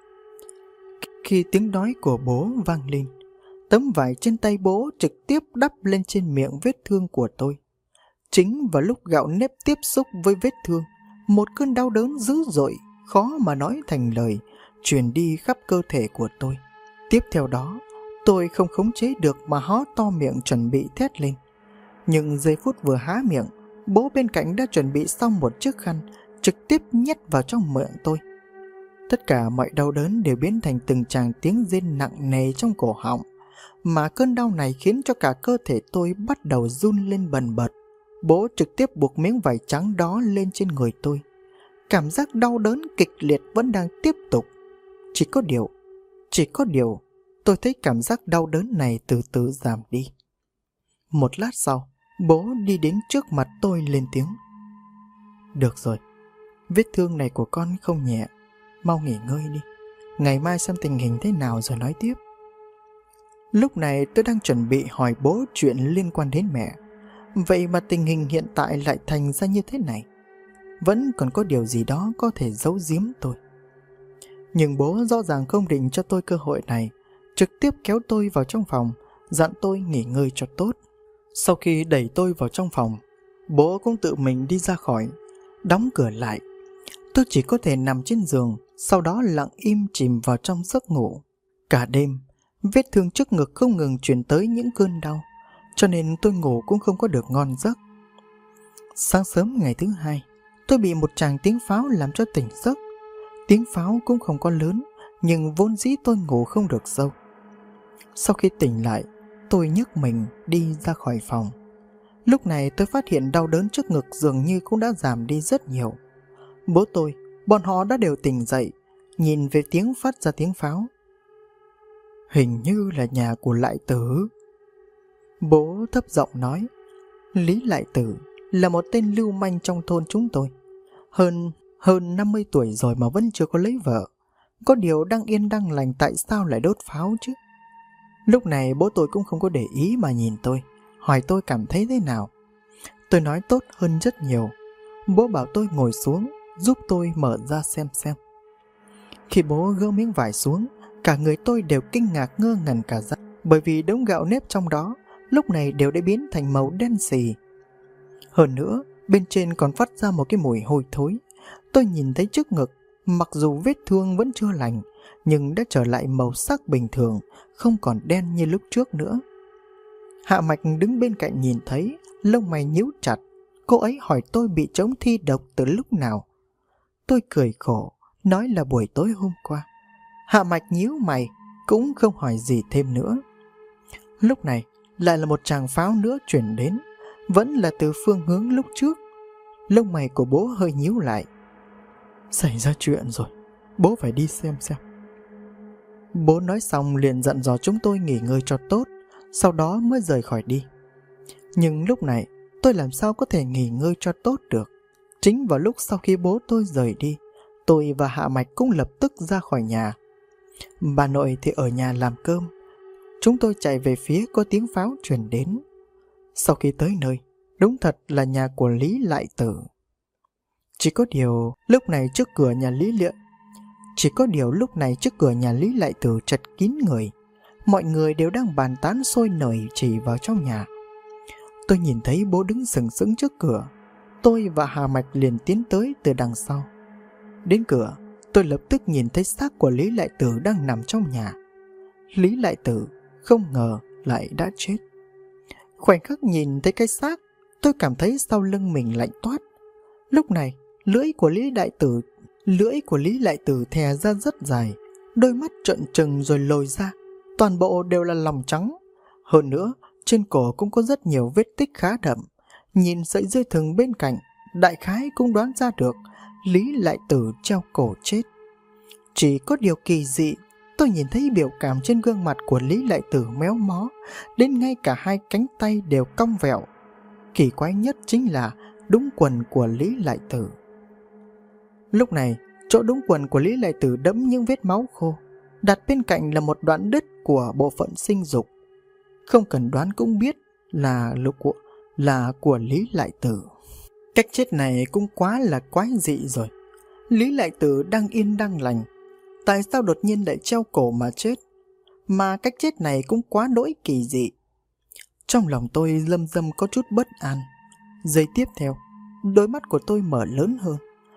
Khi tiếng nói của bố vang lên, tấm vải trên tay bố trực tiếp đắp lên trên miệng vết thương của tôi. Chính vào lúc gạo nếp tiếp xúc với vết thương, một cơn đau đớn dữ dội, khó mà nói thành lời, truyền đi khắp cơ thể của tôi. Tiếp theo đó, tôi không khống chế được mà há to miệng chuẩn bị thét lên. Nhưng giây phút vừa há miệng, bố bên cạnh đã chuẩn bị xong một chiếc khăn, trực tiếp nhét vào trong miệng tôi. Tất cả mọi đau đớn đều biến thành từng tràng tiếng rên nặng nề trong cổ họng, mà cơn đau này khiến cho cả cơ thể tôi bắt đầu run lên bần bật. Bố trực tiếp buộc miếng vải trắng đó lên trên người tôi. Cảm giác đau đớn kịch liệt vẫn đang tiếp tục. Chỉ có điều, tôi thấy cảm giác đau đớn này từ từ giảm đi. Một lát sau, bố đi đến trước mặt tôi lên tiếng. Được rồi, vết thương này của con không nhẹ, mau nghỉ ngơi đi. Ngày mai xem tình hình thế nào rồi nói tiếp. Lúc này tôi đang chuẩn bị hỏi bố chuyện liên quan đến mẹ. Vậy mà tình hình hiện tại lại thành ra như thế này. Vẫn còn có điều gì đó có thể giấu giếm tôi. Nhưng bố rõ ràng không định cho tôi cơ hội này, trực tiếp kéo tôi vào trong phòng, dặn tôi nghỉ ngơi cho tốt. Sau khi đẩy tôi vào trong phòng, bố cũng tự mình đi ra khỏi, đóng cửa lại. Tôi chỉ có thể nằm trên giường, sau đó lặng im chìm vào trong giấc ngủ. Cả đêm, vết thương trước ngực không ngừng truyền tới những cơn đau, cho nên tôi ngủ cũng không có được ngon giấc. Sáng sớm ngày thứ hai, tôi bị một tràng tiếng pháo làm cho tỉnh giấc. Tiếng pháo cũng không có lớn, nhưng vốn dĩ tôi ngủ không được sâu. Sau khi tỉnh lại, tôi nhấc mình đi ra khỏi phòng. Lúc này tôi phát hiện đau đớn trước ngực dường như cũng đã giảm đi rất nhiều. Bố tôi, bọn họ đã đều tỉnh dậy, nhìn về tiếng phát ra tiếng pháo. Hình như là nhà của Lại Tử. Bố thấp giọng nói. Lý Lại Tử là một tên lưu manh trong thôn chúng tôi. Hơn 50 tuổi rồi mà vẫn chưa có lấy vợ. Có điều đang yên đang lành tại sao lại đốt pháo chứ? Lúc này bố tôi cũng không có để ý mà nhìn tôi, hỏi tôi cảm thấy thế nào. Tôi nói tốt hơn rất nhiều. Bố bảo tôi ngồi xuống, giúp tôi mở ra xem. Khi bố gỡ miếng vải xuống, cả người tôi đều kinh ngạc ngơ ngẩn cả ra, bởi vì đống gạo nếp trong đó lúc này đều đã biến thành màu đen xì. Hơn nữa, bên trên còn phát ra một cái mùi hôi thối. Tôi nhìn thấy trước ngực, mặc dù vết thương vẫn chưa lành, nhưng đã trở lại màu sắc bình thường, không còn đen như lúc trước nữa. Hạ Mạch đứng bên cạnh nhìn thấy, lông mày nhíu chặt. Cô ấy hỏi tôi bị trống thi độc từ lúc nào. Tôi cười khổ, nói là buổi tối hôm qua. Hạ Mạch nhíu mày, cũng không hỏi gì thêm nữa. Lúc này, lại là một tràng pháo nữa chuyển đến, vẫn là từ phương hướng lúc trước. Lông mày của bố hơi nhíu lại. Xảy ra chuyện rồi, bố phải đi xem. Bố nói xong liền dặn dò chúng tôi nghỉ ngơi cho tốt, sau đó mới rời khỏi đi. Nhưng lúc này, tôi làm sao có thể nghỉ ngơi cho tốt được. Chính vào lúc sau khi bố tôi rời đi, tôi và Hạ Mạch cũng lập tức ra khỏi nhà. Bà nội thì ở nhà làm cơm. Chúng tôi chạy về phía có tiếng pháo truyền đến. Sau khi tới nơi, đúng thật là nhà của Lý Lại Tử. Chỉ có điều lúc này trước cửa nhà Lý Lại Tử chật kín người. Mọi người đều đang bàn tán sôi nổi chỉ vào trong nhà. Tôi nhìn thấy bố đứng sừng sững trước cửa. Tôi và Hà Mạch liền tiến tới từ đằng sau. Đến cửa, tôi lập tức nhìn thấy xác của Lý Lại Tử đang nằm trong nhà. Lý Lại Tử không ngờ lại đã chết. Khoảnh khắc nhìn thấy cái xác, tôi cảm thấy sau lưng mình lạnh toát. Lúc này, lưỡi của Lý Lại Tử thè ra rất dài, đôi mắt trợn trừng rồi lồi ra, toàn bộ đều là lòng trắng. Hơn nữa, trên cổ cũng có rất nhiều vết tích khá đậm. Nhìn sợi dây thừng bên cạnh, đại khái cũng đoán ra được Lý Lại Tử treo cổ chết. Chỉ có điều kỳ dị, tôi nhìn thấy biểu cảm trên gương mặt của Lý Lại Tử méo mó, đến ngay cả hai cánh tay đều cong vẹo. Kỳ quái nhất chính là đúng quần của Lý Lại Tử. Lúc này, chỗ đúng quần của Lý Lại Tử đẫm những vết máu khô, đặt bên cạnh là một đoạn đứt của bộ phận sinh dục. Không cần đoán cũng biết là của Lý Lại Tử. Cách chết này cũng quá là quái dị rồi. Lý Lại Tử đang yên đang lành, tại sao đột nhiên lại treo cổ mà chết? Mà cách chết này cũng quá đỗi kỳ dị. Trong lòng tôi lâm râm có chút bất an. Giây tiếp theo, đôi mắt của tôi mở lớn hơn.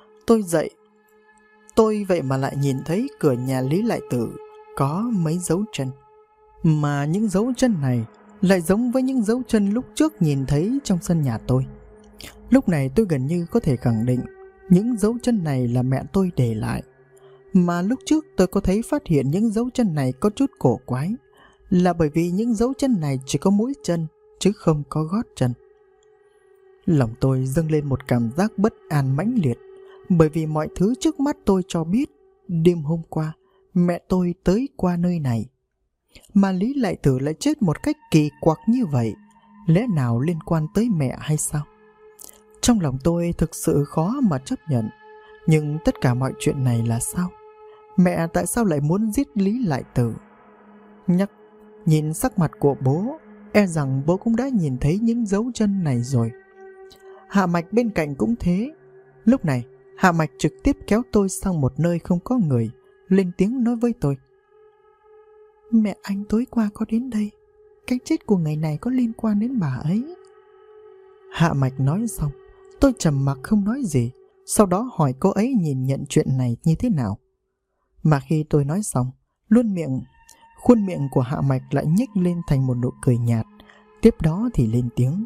Tôi vậy mà lại nhìn thấy cửa nhà Lý Lại Tử có mấy dấu chân. Mà những dấu chân này lại giống với những dấu chân lúc trước nhìn thấy trong sân nhà tôi. Lúc này tôi gần như có thể khẳng định những dấu chân này là mẹ tôi để lại. Mà lúc trước tôi có thấy phát hiện những dấu chân này có chút cổ quái, là bởi vì những dấu chân này chỉ có mũi chân chứ không có gót chân. Lòng tôi dâng lên một cảm giác bất an mãnh liệt, bởi vì mọi thứ trước mắt tôi cho biết đêm hôm qua mẹ tôi tới qua nơi này. Mà Lý Lại Tử lại chết một cách kỳ quặc như vậy, lẽ nào liên quan tới mẹ hay sao? Trong lòng tôi thực sự khó mà chấp nhận. Nhưng tất cả mọi chuyện này là sao? Mẹ tại sao lại muốn giết Lý Lại Tử? Nhìn sắc mặt của bố, e rằng bố cũng đã nhìn thấy những dấu chân này rồi. Hạ Mạch bên cạnh cũng thế. Lúc này, Hạ Mạch trực tiếp kéo tôi sang một nơi không có người, lên tiếng nói với tôi. Mẹ anh tối qua có đến đây. Cái chết của người này có liên quan đến bà ấy. Hạ Mạch nói xong, tôi trầm mặc không nói gì. Sau đó hỏi cô ấy nhìn nhận chuyện này như thế nào. Mà khi tôi nói xong, khuôn miệng của Hạ Mạch lại nhếch lên thành một nụ cười nhạt. Tiếp đó thì lên tiếng.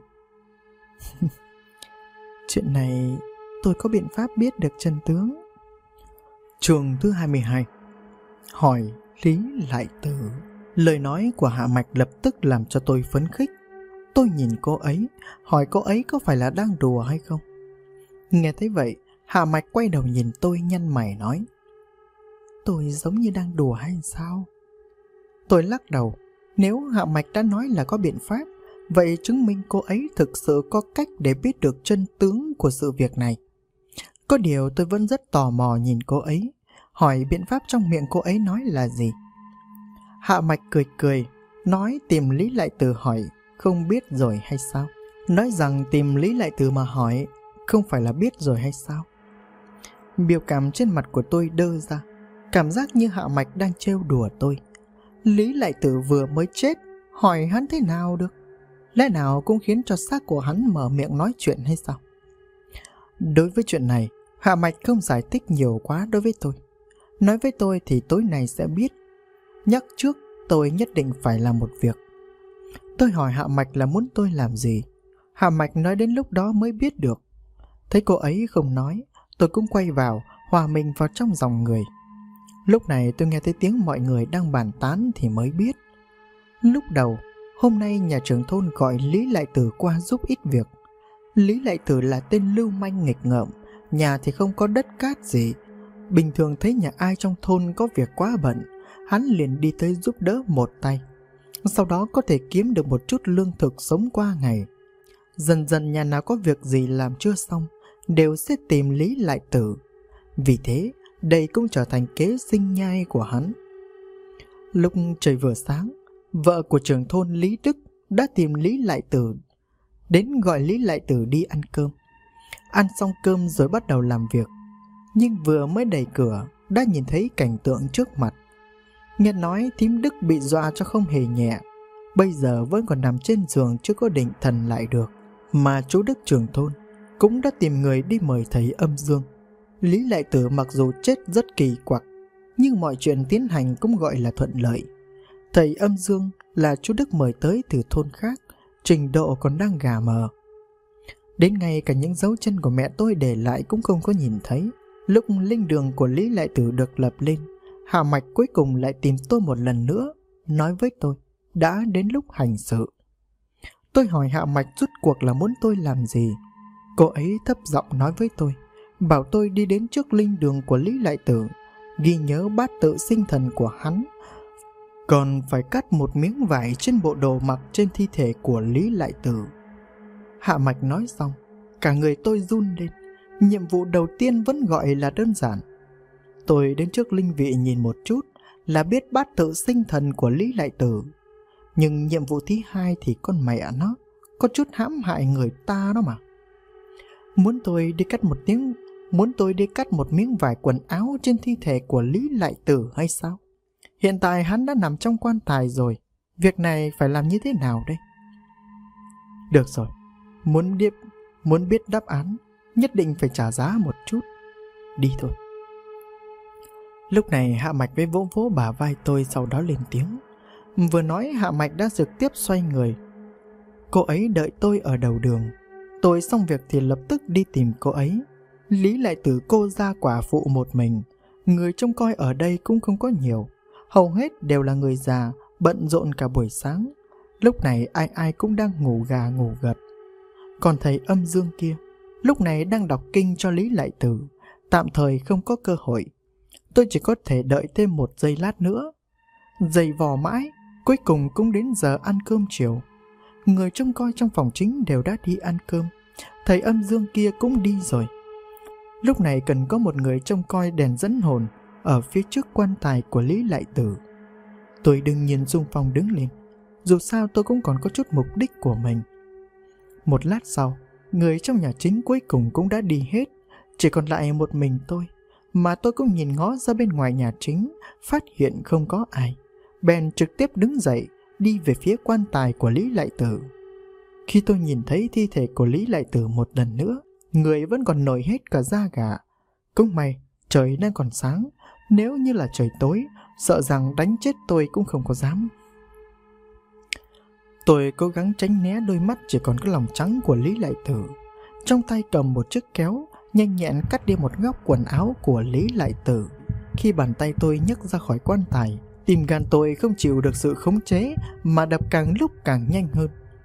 Chuyện này tôi có biện pháp biết được chân tướng. Chương thứ 22. Hỏi Lý Lại Tử. Lời nói của Hạ Mạch lập tức làm cho tôi phấn khích. Tôi nhìn cô ấy, hỏi cô ấy có phải là đang đùa hay không. Nghe thấy vậy, Hạ Mạch quay đầu nhìn tôi nhăn mày nói: tôi giống như đang đùa hay sao? Tôi lắc đầu. Nếu Hạ Mạch đã nói là có biện pháp, vậy chứng minh cô ấy thực sự có cách để biết được chân tướng của sự việc này. Có điều tôi vẫn rất tò mò nhìn cô ấy, hỏi biện pháp trong miệng cô ấy nói là gì. Hạ Mạch cười cười, nói tìm Lý Lại Từ hỏi, không biết rồi hay sao? Nói rằng tìm Lý Lại Từ mà hỏi, không phải là biết rồi hay sao? Biểu cảm trên mặt của tôi đơ ra, cảm giác như Hạ Mạch đang trêu đùa tôi. Lý Lại Tử vừa mới chết, hỏi hắn thế nào được? Lẽ nào cũng khiến cho xác của hắn mở miệng nói chuyện hay sao? Đối với chuyện này, Hạ Mạch không giải thích nhiều quá đối với tôi. Nói với tôi thì tối nay sẽ biết. Nhắc trước tôi nhất định phải làm một việc. Tôi hỏi Hạ Mạch là muốn tôi làm gì. Hạ Mạch nói đến lúc đó mới biết được. Thấy cô ấy không nói, tôi cũng quay vào, hòa mình vào trong dòng người. Lúc này tôi nghe thấy tiếng mọi người đang bàn tán thì mới biết. Lúc đầu, hôm nay nhà trưởng thôn gọi Lý Lại Tử qua giúp ít việc. Lý Lại Tử là tên lưu manh nghịch ngợm, nhà thì không có đất cát gì. Bình thường thấy nhà ai trong thôn có việc quá bận, hắn liền đi tới giúp đỡ một tay. Sau đó có thể kiếm được một chút lương thực sống qua ngày. Dần dần nhà nào có việc gì làm chưa xong, đều sẽ tìm Lý Lại Tử. Vì thế, đây cũng trở thành kế sinh nhai của hắn. Lúc trời vừa sáng, vợ của trưởng thôn Lý Đức đã tìm Lý Lại Tử, đến gọi Lý Lại Tử đi ăn cơm. Ăn xong cơm rồi bắt đầu làm việc. Nhưng vừa mới đẩy cửa, đã nhìn thấy cảnh tượng trước mặt. Nghe nói thím Đức bị dọa cho không hề nhẹ, bây giờ vẫn còn nằm trên giường chưa có định thần lại được. Mà chú Đức trưởng thôn cũng đã tìm người đi mời thầy âm dương. Lý Lại Tử mặc dù chết rất kỳ quặc, nhưng mọi chuyện tiến hành cũng gọi là thuận lợi. Thầy âm dương là chú Đức mời tới từ thôn khác, trình độ còn đang gà mờ. Đến ngay cả những dấu chân của mẹ tôi để lại cũng không có nhìn thấy. Lúc linh đường của Lý Lại Tử được lập lên, Hạ Mạch cuối cùng lại tìm tôi một lần nữa, nói với tôi đã đến lúc hành sự. Tôi hỏi Hạ Mạch rút cuộc là muốn tôi làm gì. Cô ấy thấp giọng nói với tôi, bảo tôi đi đến trước linh đường của Lý Lại Tử, ghi nhớ bát tự sinh thần của hắn, còn phải cắt một miếng vải trên bộ đồ mặc trên thi thể của Lý Lại Tử. Hạ Mạch nói xong, cả người tôi run lên. Nhiệm vụ đầu tiên vẫn gọi là đơn giản. Tôi đến trước linh vị nhìn một chút là biết bát tự sinh thần của Lý Lại Tử. Nhưng nhiệm vụ thứ hai thì con mẹ nó, có chút hãm hại người ta đó mà. Muốn tôi đi cắt một miếng vải quần áo trên thi thể của Lý Lại Tử hay sao? Hiện tại hắn đã nằm trong quan tài rồi, việc này phải làm như thế nào đây? Được rồi, muốn biết đáp án, nhất định phải trả giá một chút. Đi thôi. Lúc này Hạ Mạch với vỗ vỗ bả vai tôi, sau đó lên tiếng. Vừa nói Hạ Mạch đã trực tiếp xoay người. Cô ấy đợi tôi ở đầu đường. Tôi xong việc thì lập tức đi tìm cô ấy. Lý Lại Tử cô ra quả phụ một mình. Người trông coi ở đây cũng không có nhiều, hầu hết đều là người già, bận rộn cả buổi sáng. Lúc này ai ai cũng đang ngủ gà ngủ gật. Còn thầy âm dương kia lúc này đang đọc kinh cho Lý Lại Tử, tạm thời không có cơ hội. Tôi chỉ có thể đợi thêm một giây lát nữa. Giày vò mãi, cuối cùng cũng đến giờ ăn cơm chiều. Người trông coi trong phòng chính đều đã đi ăn cơm, thầy âm dương kia cũng đi rồi. Lúc này cần có một người trông coi đèn dẫn hồn ở phía trước quan tài của Lý Lại Tử. Tôi đương nhiên xung phong đứng lên, dù sao tôi cũng còn có chút mục đích của mình. Một lát sau, người trong nhà chính cuối cùng cũng đã đi hết, chỉ còn lại một mình tôi. Mà tôi cũng nhìn ngó ra bên ngoài nhà chính, phát hiện không có ai, bèn trực tiếp đứng dậy đi về phía quan tài của Lý Lại Tử. Khi tôi nhìn thấy thi thể của Lý Lại Tử một lần nữa, người vẫn còn nổi hết cả da gà. Cũng may trời đang còn sáng, nếu như là trời tối, sợ rằng đánh chết tôi cũng không có dám. Tôi cố gắng tránh né đôi mắt chỉ còn cái lòng trắng của Lý Lại Tử, trong tay cầm một chiếc kéo, nhanh nhẹn cắt đi một góc quần áo của Lý Lại Tử. Khi bàn tay tôi nhấc ra khỏi quan tài, tim gan tôi không chịu được sự khống chế mà đập càng lúc càng nhanh hơn.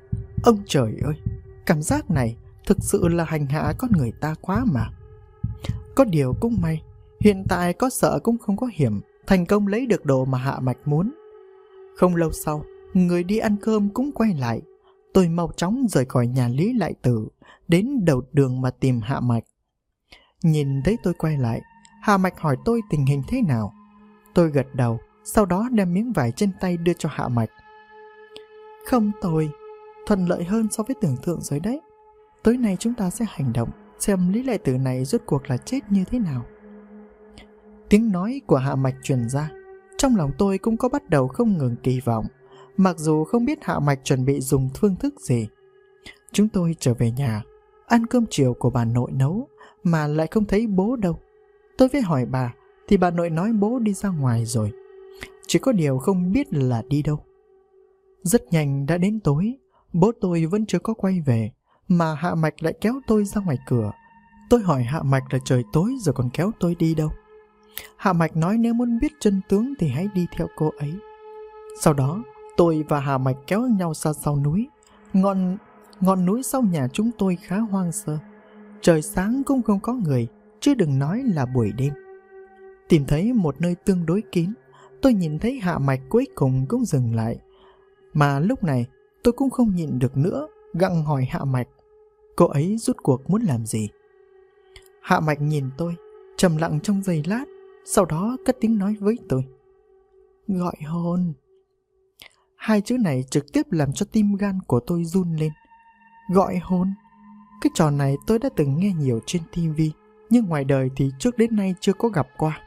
Ông trời ơi, cảm giác này thực sự là hành hạ con người ta quá mà. Có điều cũng may, hiện tại có sợ cũng không có hiểm, thành công lấy được đồ mà Hạ Mạch muốn. Không lâu sau, người đi ăn cơm cũng quay lại. Tôi mau chóng rời khỏi nhà Lý Lại Tử, đến đầu đường mà tìm Hạ Mạch. Nhìn thấy tôi quay lại, Hạ Mạch hỏi tôi tình hình thế nào. Tôi gật đầu, sau đó đem miếng vải trên tay đưa cho Hạ Mạch. Không tồi, thuận lợi hơn so với tưởng tượng rồi đấy. Tối nay chúng ta sẽ hành động, xem Lý Lại Tử này rốt cuộc là chết như thế nào. Tiếng nói của Hạ Mạch truyền ra, trong lòng tôi cũng có bắt đầu không ngừng kỳ vọng, mặc dù không biết Hạ Mạch chuẩn bị dùng phương thức gì. Chúng tôi trở về nhà, ăn cơm chiều của bà nội nấu, mà lại không thấy bố đâu. Tôi với hỏi bà, thì bà nội nói bố đi ra ngoài rồi. Chỉ có điều không biết là đi đâu. Rất nhanh đã đến tối, bố tôi vẫn chưa có quay về, mà Hạ Mạch lại kéo tôi ra ngoài cửa. Tôi hỏi Hạ Mạch là trời tối rồi còn kéo tôi đi đâu. Hạ Mạch nói nếu muốn biết chân tướng thì hãy đi theo cô ấy. Sau đó, tôi và Hạ Mạch kéo nhau ra sau núi. Ngọn núi sau nhà chúng tôi khá hoang sơ. Trời sáng cũng không có người, chứ đừng nói là buổi đêm. Tìm thấy một nơi tương đối kín, tôi nhìn thấy Hạ Mạch cuối cùng cũng dừng lại. Mà lúc này, tôi cũng không nhịn được nữa, gặng hỏi Hạ Mạch, cô ấy rốt cuộc muốn làm gì? Hạ Mạch nhìn tôi, trầm lặng trong giây lát, sau đó cất tiếng nói với tôi. Gọi hồn. Hai chữ này trực tiếp làm cho tim gan của tôi run lên. Gọi hồn. Cái trò này tôi đã từng nghe nhiều trên TV, nhưng ngoài đời thì trước đến nay chưa có gặp qua.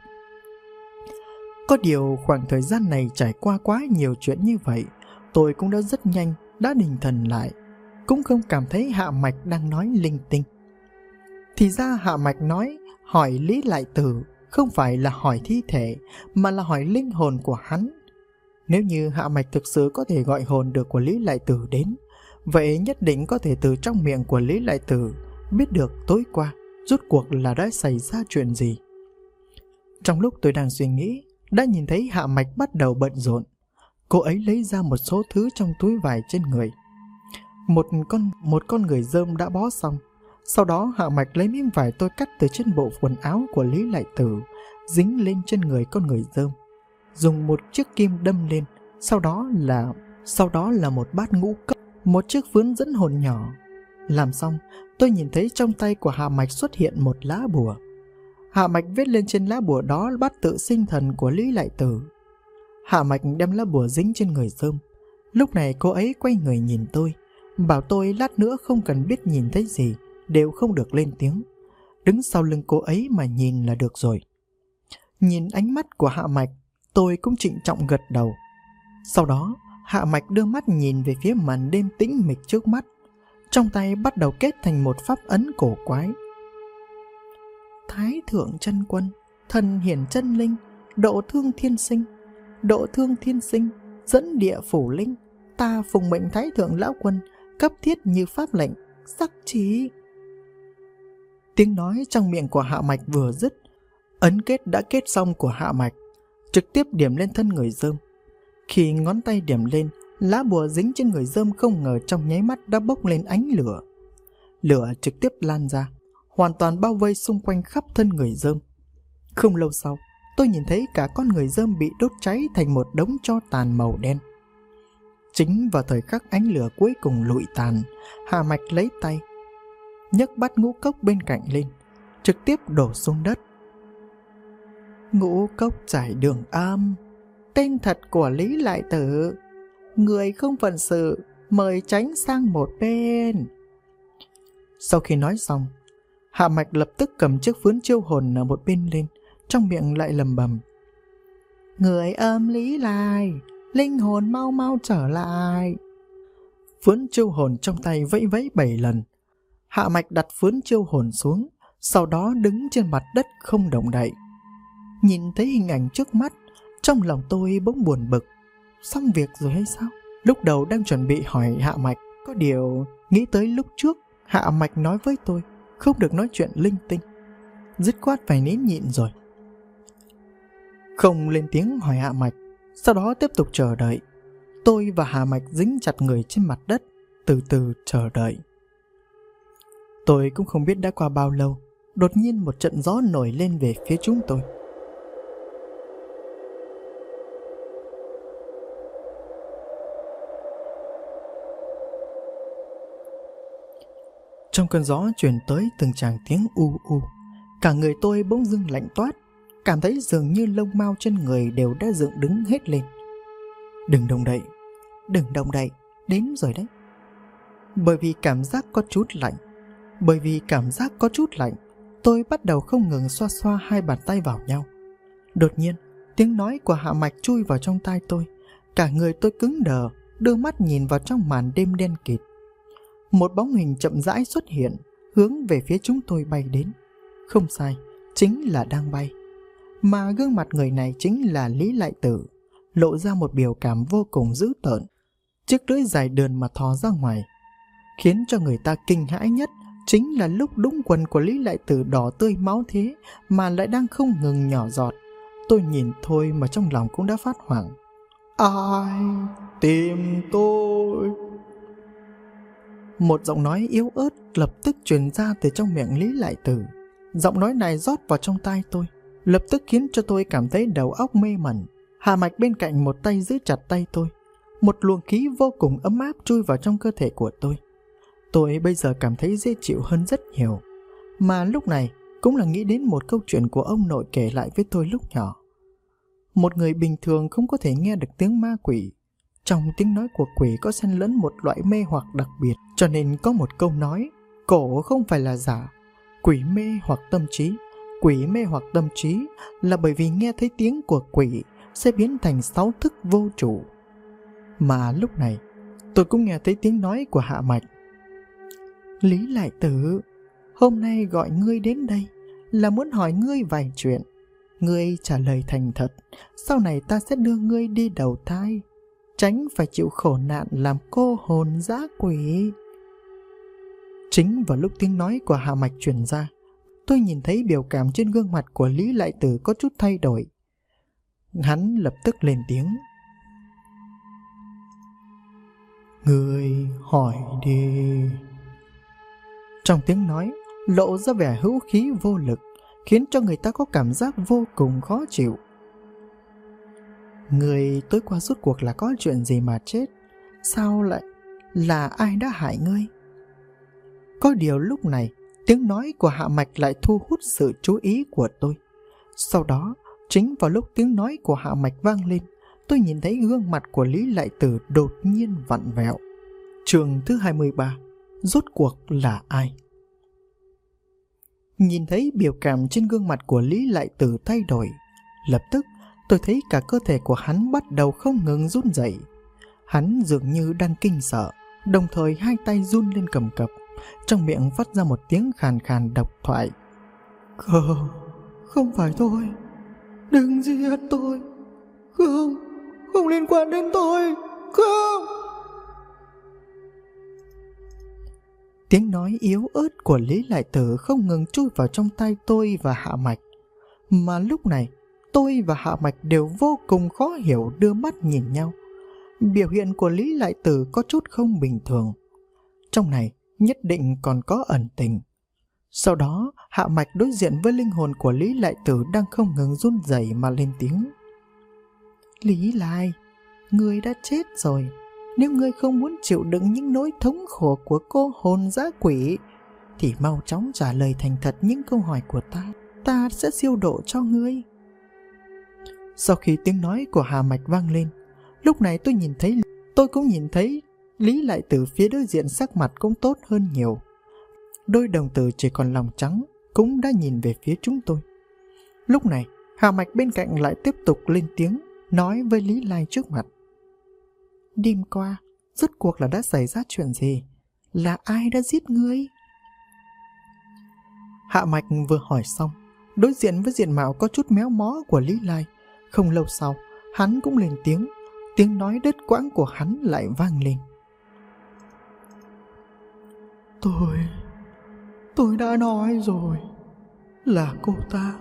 Có điều khoảng thời gian này trải qua quá nhiều chuyện như vậy, tôi cũng đã rất nhanh đã định thần lại, cũng không cảm thấy Hạ Mạch đang nói linh tinh. Thì ra Hạ Mạch nói hỏi Lý Lại Tử không phải là hỏi thi thể, mà là hỏi linh hồn của hắn. Nếu như Hạ Mạch thực sự có thể gọi hồn được của Lý Lại Tử đến, vậy nhất định có thể từ trong miệng của Lý Lại Tử biết được tối qua rốt cuộc là đã xảy ra chuyện gì. Trong lúc tôi đang suy nghĩ, đã nhìn thấy Hạ Mạch bắt đầu bận rộn. Cô ấy lấy ra một số thứ trong túi vải trên người. Một con người dơm đã bó xong. Sau đó Hạ Mạch lấy miếng vải tôi cắt từ trên bộ quần áo của Lý Lại Tử, dính lên trên người con người dơm, dùng một chiếc kim đâm lên. Sau đó là một bát ngũ cốc, một chiếc vướn dẫn hồn nhỏ. Làm xong, tôi nhìn thấy trong tay của Hạ Mạch xuất hiện một lá bùa. Hạ Mạch viết lên trên lá bùa đó bát tự sinh thần của Lý Lại Tử. Hạ Mạch đem lá bùa dính trên người dơm. Lúc này cô ấy quay người nhìn tôi, bảo tôi lát nữa không cần biết nhìn thấy gì, đều không được lên tiếng. Đứng sau lưng cô ấy mà nhìn là được rồi. Nhìn ánh mắt của Hạ Mạch, tôi cũng trịnh trọng gật đầu. Sau đó, Hạ Mạch đưa mắt nhìn về phía màn đêm tĩnh mịch trước mắt, trong tay bắt đầu kết thành một pháp ấn cổ quái. Thái thượng chân quân, thần hiển chân linh, độ thương thiên sinh. Độ thương thiên sinh, dẫn địa phủ linh. Ta phùng mệnh Thái thượng lão quân, cấp thiết như pháp lệnh, sắc trí. Tiếng nói trong miệng của Hạ Mạch vừa dứt, ấn kết đã kết xong của Hạ Mạch trực tiếp điểm lên thân người dơm. Khi ngón tay điểm lên, lá bùa dính trên người dơm không ngờ trong nháy mắt đã bốc lên ánh lửa. Lửa trực tiếp lan ra, hoàn toàn bao vây xung quanh khắp thân người dơm. Không lâu sau, tôi nhìn thấy cả con người dơm bị đốt cháy thành một đống tro tàn màu đen. Chính vào thời khắc ánh lửa cuối cùng lụi tàn, Hạ Mạch lấy tay nhấc bát ngũ cốc bên cạnh lên, trực tiếp đổ xuống đất. Ngũ cốc trải đường âm, tên thật của Lý Lại Tử. Người không phận sự, mời tránh sang một bên. Sau khi nói xong, Hạ Mạch lập tức cầm chiếc vướn chiêu hồn ở một bên lên, trong miệng lại lầm bầm. Người âm Lý Lại, linh hồn mau mau trở lại. Vướn chiêu hồn trong tay vẫy vẫy 7 lần. Hạ Mạch đặt vướn chiêu hồn xuống, sau đó đứng trên mặt đất không động đậy. Nhìn thấy hình ảnh trước mắt, trong lòng tôi bỗng buồn bực. Xong việc rồi hay sao? Lúc đầu đang chuẩn bị hỏi Hạ Mạch, có điều nghĩ tới lúc trước Hạ Mạch nói với tôi không được nói chuyện linh tinh, dứt khoát phải nín nhịn rồi. Không lên tiếng hỏi Hạ Mạch, sau đó tiếp tục chờ đợi. Tôi và Hạ Mạch dính chặt người trên mặt đất, từ từ chờ đợi. Tôi cũng không biết đã qua bao lâu, đột nhiên một trận gió nổi lên về phía chúng tôi. Trong cơn gió truyền tới từng tràng tiếng u u. Cả người tôi bỗng dưng lạnh toát, cảm thấy dường như lông mao trên người đều đã dựng đứng hết lên. Đừng động đậy, đến rồi đấy. Bởi vì cảm giác có chút lạnh, tôi bắt đầu không ngừng xoa xoa hai bàn tay vào nhau. Đột nhiên, tiếng nói của Hạ Mạch chui vào trong tai tôi. Cả người tôi cứng đờ, đưa mắt nhìn vào trong màn đêm đen kịt. Một bóng hình chậm rãi xuất hiện, hướng về phía chúng tôi bay đến. Không sai, chính là đang bay. Mà gương mặt người này chính là Lý Lại Tử, lộ ra một biểu cảm vô cùng dữ tợn. Chiếc lưỡi dài đườn mà thò ra ngoài. Khiến cho người ta kinh hãi nhất chính là lúc đúng quần của Lý Lại Tử đỏ tươi máu thế mà lại đang không ngừng nhỏ giọt. Tôi nhìn thôi mà trong lòng cũng đã phát hoảng. Ai tìm tôi? Một giọng nói yếu ớt lập tức truyền ra từ trong miệng Lý Lại Tử. Giọng nói này rót vào trong tai tôi, lập tức khiến cho tôi cảm thấy đầu óc mê mẩn. Hạ Mạch bên cạnh một tay giữ chặt tay tôi. Một luồng khí vô cùng ấm áp chui vào trong cơ thể của tôi. Tôi bây giờ cảm thấy dễ chịu hơn rất nhiều. Mà lúc này cũng là nghĩ đến một câu chuyện của ông nội kể lại với tôi lúc nhỏ. Một người bình thường không có thể nghe được tiếng ma quỷ. Trong tiếng nói của quỷ có xen lẫn một loại mê hoặc đặc biệt. Cho nên có một câu nói, cổ không phải là giả, quỷ mê hoặc tâm trí. Quỷ mê hoặc tâm trí là bởi vì nghe thấy tiếng của quỷ sẽ biến thành sáu thức vô chủ. Mà lúc này tôi cũng nghe thấy tiếng nói của Hạ Mạch. Lý Lại Tử, hôm nay gọi ngươi đến đây là muốn hỏi ngươi vài chuyện. Ngươi trả lời thành thật, sau này ta sẽ đưa ngươi đi đầu thai, tránh phải chịu khổ nạn làm cô hồn dã quỷ. Chính vào lúc tiếng nói của Hạ Mạch truyền ra, tôi nhìn thấy biểu cảm trên gương mặt của Lý Lại Tử có chút thay đổi. Hắn lập tức lên tiếng. Ngươi hỏi đi. Trong tiếng nói lộ ra vẻ hữu khí vô lực, khiến cho người ta có cảm giác vô cùng khó chịu. Ngươi tối qua rốt cuộc là có chuyện gì mà chết? Sao lại là ai đã hại ngươi? Có điều lúc này tiếng nói của Hạ Mạch lại thu hút sự chú ý của tôi. Sau đó chính vào lúc tiếng nói của Hạ Mạch vang lên, tôi nhìn thấy gương mặt của Lý Lại Tử đột nhiên vặn vẹo. Chương thứ 23. Rốt cuộc là ai? Nhìn thấy biểu cảm trên gương mặt của Lý Lại Tử thay đổi, lập tức tôi thấy cả cơ thể của hắn bắt đầu không ngừng run rẩy. Hắn dường như đang kinh sợ, đồng thời hai tay run lên cầm cập, trong miệng phát ra một tiếng khàn khàn độc thoại. Không phải tôi, đừng giết tôi, không liên quan đến tôi, không. Tiếng nói yếu ớt của Lý Lại Tử không ngừng chui vào trong tai tôi và Hạ Mạch. Mà lúc này tôi và Hạ Mạch đều vô cùng khó hiểu, đưa mắt nhìn nhau. Biểu hiện của Lý Lại Tử có chút không bình thường, trong này nhất định còn có ẩn tình. Sau đó Hạ Mạch đối diện với linh hồn của Lý Lại Tử đang không ngừng run rẩy mà lên tiếng. Lý Lai, ngươi đã chết rồi. Nếu ngươi không muốn chịu đựng những nỗi thống khổ của cô hồn dã quỷ thì mau chóng trả lời thành thật những câu hỏi của ta sẽ siêu độ cho ngươi. Sau khi tiếng nói của Hạ Mạch vang lên, lúc này tôi cũng nhìn thấy Lý Lại Tử phía đối diện sắc mặt cũng tốt hơn nhiều. Đôi đồng tử chỉ còn lòng trắng cũng đã nhìn về phía chúng tôi. Lúc này Hạ Mạch bên cạnh lại tiếp tục lên tiếng, nói với Lý Lai trước mặt. Đêm qua rốt cuộc là đã xảy ra chuyện gì? Là ai đã giết ngươi? Hạ Mạch vừa hỏi xong, đối diện với diện mạo có chút méo mó của Lý Lai, không lâu sau hắn cũng lên tiếng. Tiếng nói đứt quãng của hắn lại vang lên. Tôi đã nói rồi, là cô ta,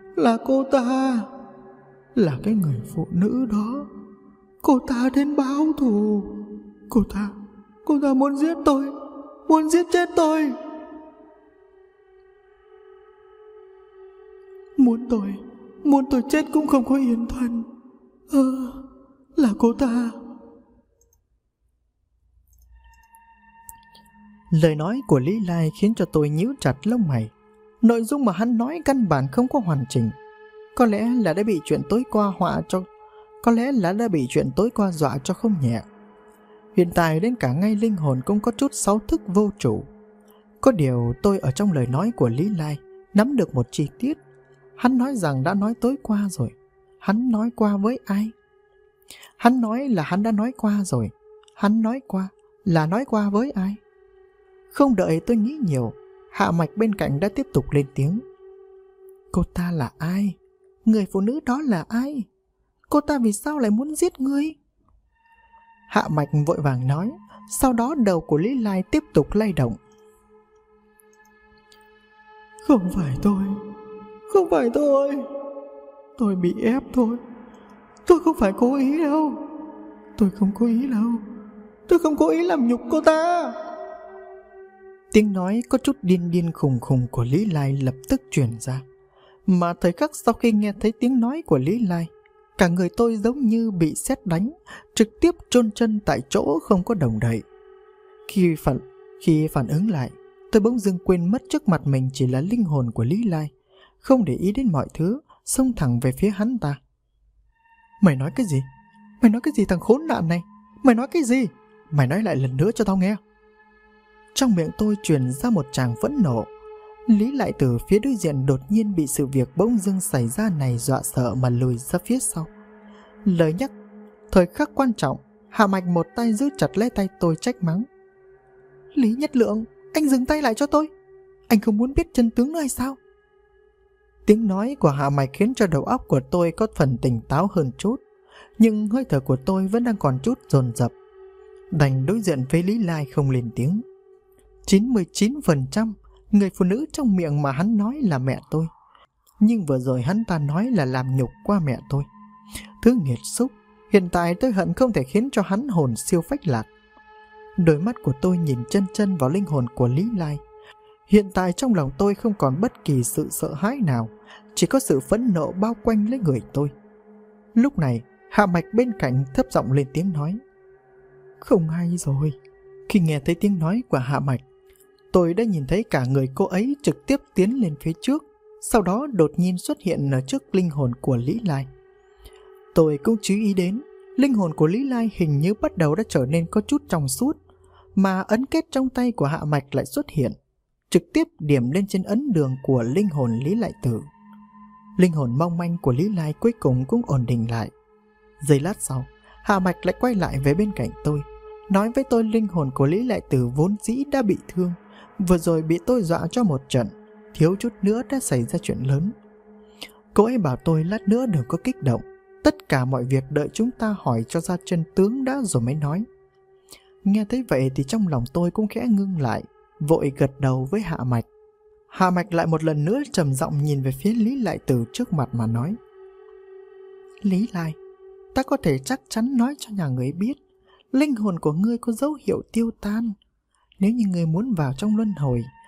là cái người phụ nữ đó. Cô ta đến báo thù, Cô ta muốn giết tôi, muốn giết chết tôi. Muốn tôi chết cũng không có yên thân. Là cô ta. Lời nói của Lý Lai khiến cho tôi nhíu chặt lông mày. Nội dung mà hắn nói căn bản không có hoàn chỉnh. Có lẽ là đã bị chuyện tối qua dọa cho không nhẹ. Hiện tại đến cả ngay linh hồn cũng có chút sáu thức vô chủ. Có điều tôi ở trong lời nói của Lý Lai nắm được một chi tiết. Hắn nói rằng đã nói tối qua rồi. Hắn nói qua với ai? Hắn nói là hắn đã nói qua rồi. Hắn nói qua là nói qua với ai? Không đợi tôi nghĩ nhiều, Hạ Mạch bên cạnh đã tiếp tục lên tiếng. Cô ta là ai? Người phụ nữ đó là ai? Cô ta vì sao lại muốn giết ngươi? Hạ Mạch vội vàng nói. Sau đó đầu của Lý Lai tiếp tục lay động. Không phải tôi. Tôi bị ép thôi. Tôi không phải cố ý đâu. Tôi không cố ý làm nhục cô ta. Tiếng nói có chút điên khùng của Lý Lai lập tức truyền ra. Mà thời khắc sau khi nghe thấy tiếng nói của Lý Lai, cả người tôi giống như bị sét đánh, trực tiếp chôn chân tại chỗ không có động đậy. Khi phản ứng lại, tôi bỗng dưng quên mất trước mặt mình chỉ là linh hồn của Lý Lai, không để ý đến mọi thứ, xông thẳng về phía hắn ta. Mày nói cái gì? Mày nói cái gì thằng khốn nạn này? Mày nói cái gì? Mày nói lại lần nữa cho tao nghe. Trong miệng tôi truyền ra một tràng phẫn nộ. Lý Lại Tử phía đối diện đột nhiên bị sự việc bỗng dưng xảy ra này dọa sợ mà lùi ra phía sau. Lời nhắc thời khắc quan trọng, Hạ Mạch một tay giữ chặt lấy tay tôi trách mắng. Lý Nhất Lượng, anh dừng tay lại cho tôi. Anh không muốn biết chân tướng nữa hay sao? Tiếng nói của Hạ Mạch khiến cho đầu óc của tôi có phần tỉnh táo hơn chút, nhưng hơi thở của tôi vẫn đang còn chút dồn dập. Đành đối diện với Lý Lai không lên tiếng. 99% người phụ nữ trong miệng mà hắn nói là mẹ tôi, nhưng vừa rồi hắn ta nói là làm nhục qua mẹ tôi. Thứ nghiệt xúc, hiện tại tôi hận không thể khiến cho hắn hồn siêu phách lạc. Đôi mắt của tôi nhìn chân chân vào linh hồn của Lý Lai. Hiện tại trong lòng tôi không còn bất kỳ sự sợ hãi nào, chỉ có sự phẫn nộ bao quanh lấy người tôi. Lúc này, Hạ Mạch bên cạnh thấp giọng lên tiếng nói. Không hay rồi. Khi nghe thấy tiếng nói của Hạ Mạch, tôi đã nhìn thấy cả người cô ấy trực tiếp tiến lên phía trước, sau đó đột nhiên xuất hiện ở trước linh hồn của Lý Lai. Tôi cũng chú ý đến, linh hồn của Lý Lai hình như bắt đầu đã trở nên có chút trong suốt, mà ấn kết trong tay của Hạ Mạch lại xuất hiện, trực tiếp điểm lên trên ấn đường của linh hồn Lý Lại Tử. Linh hồn mong manh của Lý Lai cuối cùng cũng ổn định lại. Giây lát sau, Hạ Mạch lại quay lại về bên cạnh tôi, nói với tôi linh hồn của Lý Lại Tử vốn dĩ đã bị thương, vừa rồi bị tôi dọa cho một trận, thiếu chút nữa đã xảy ra chuyện lớn. Cô ấy bảo tôi lát nữa đừng có kích động, tất cả mọi việc đợi chúng ta hỏi cho ra chân tướng đã rồi mới nói. Nghe thấy vậy thì trong lòng tôi cũng khẽ ngưng lại, vội gật đầu với Hạ Mạch. Hạ Mạch lại một lần nữa trầm giọng nhìn về phía Lý Lại Tử trước mặt mà nói. Lý Lai, ta có thể chắc chắn nói cho nhà người biết, linh hồn của ngươi có dấu hiệu tiêu tan. Nếu như ngươi muốn vào trong luân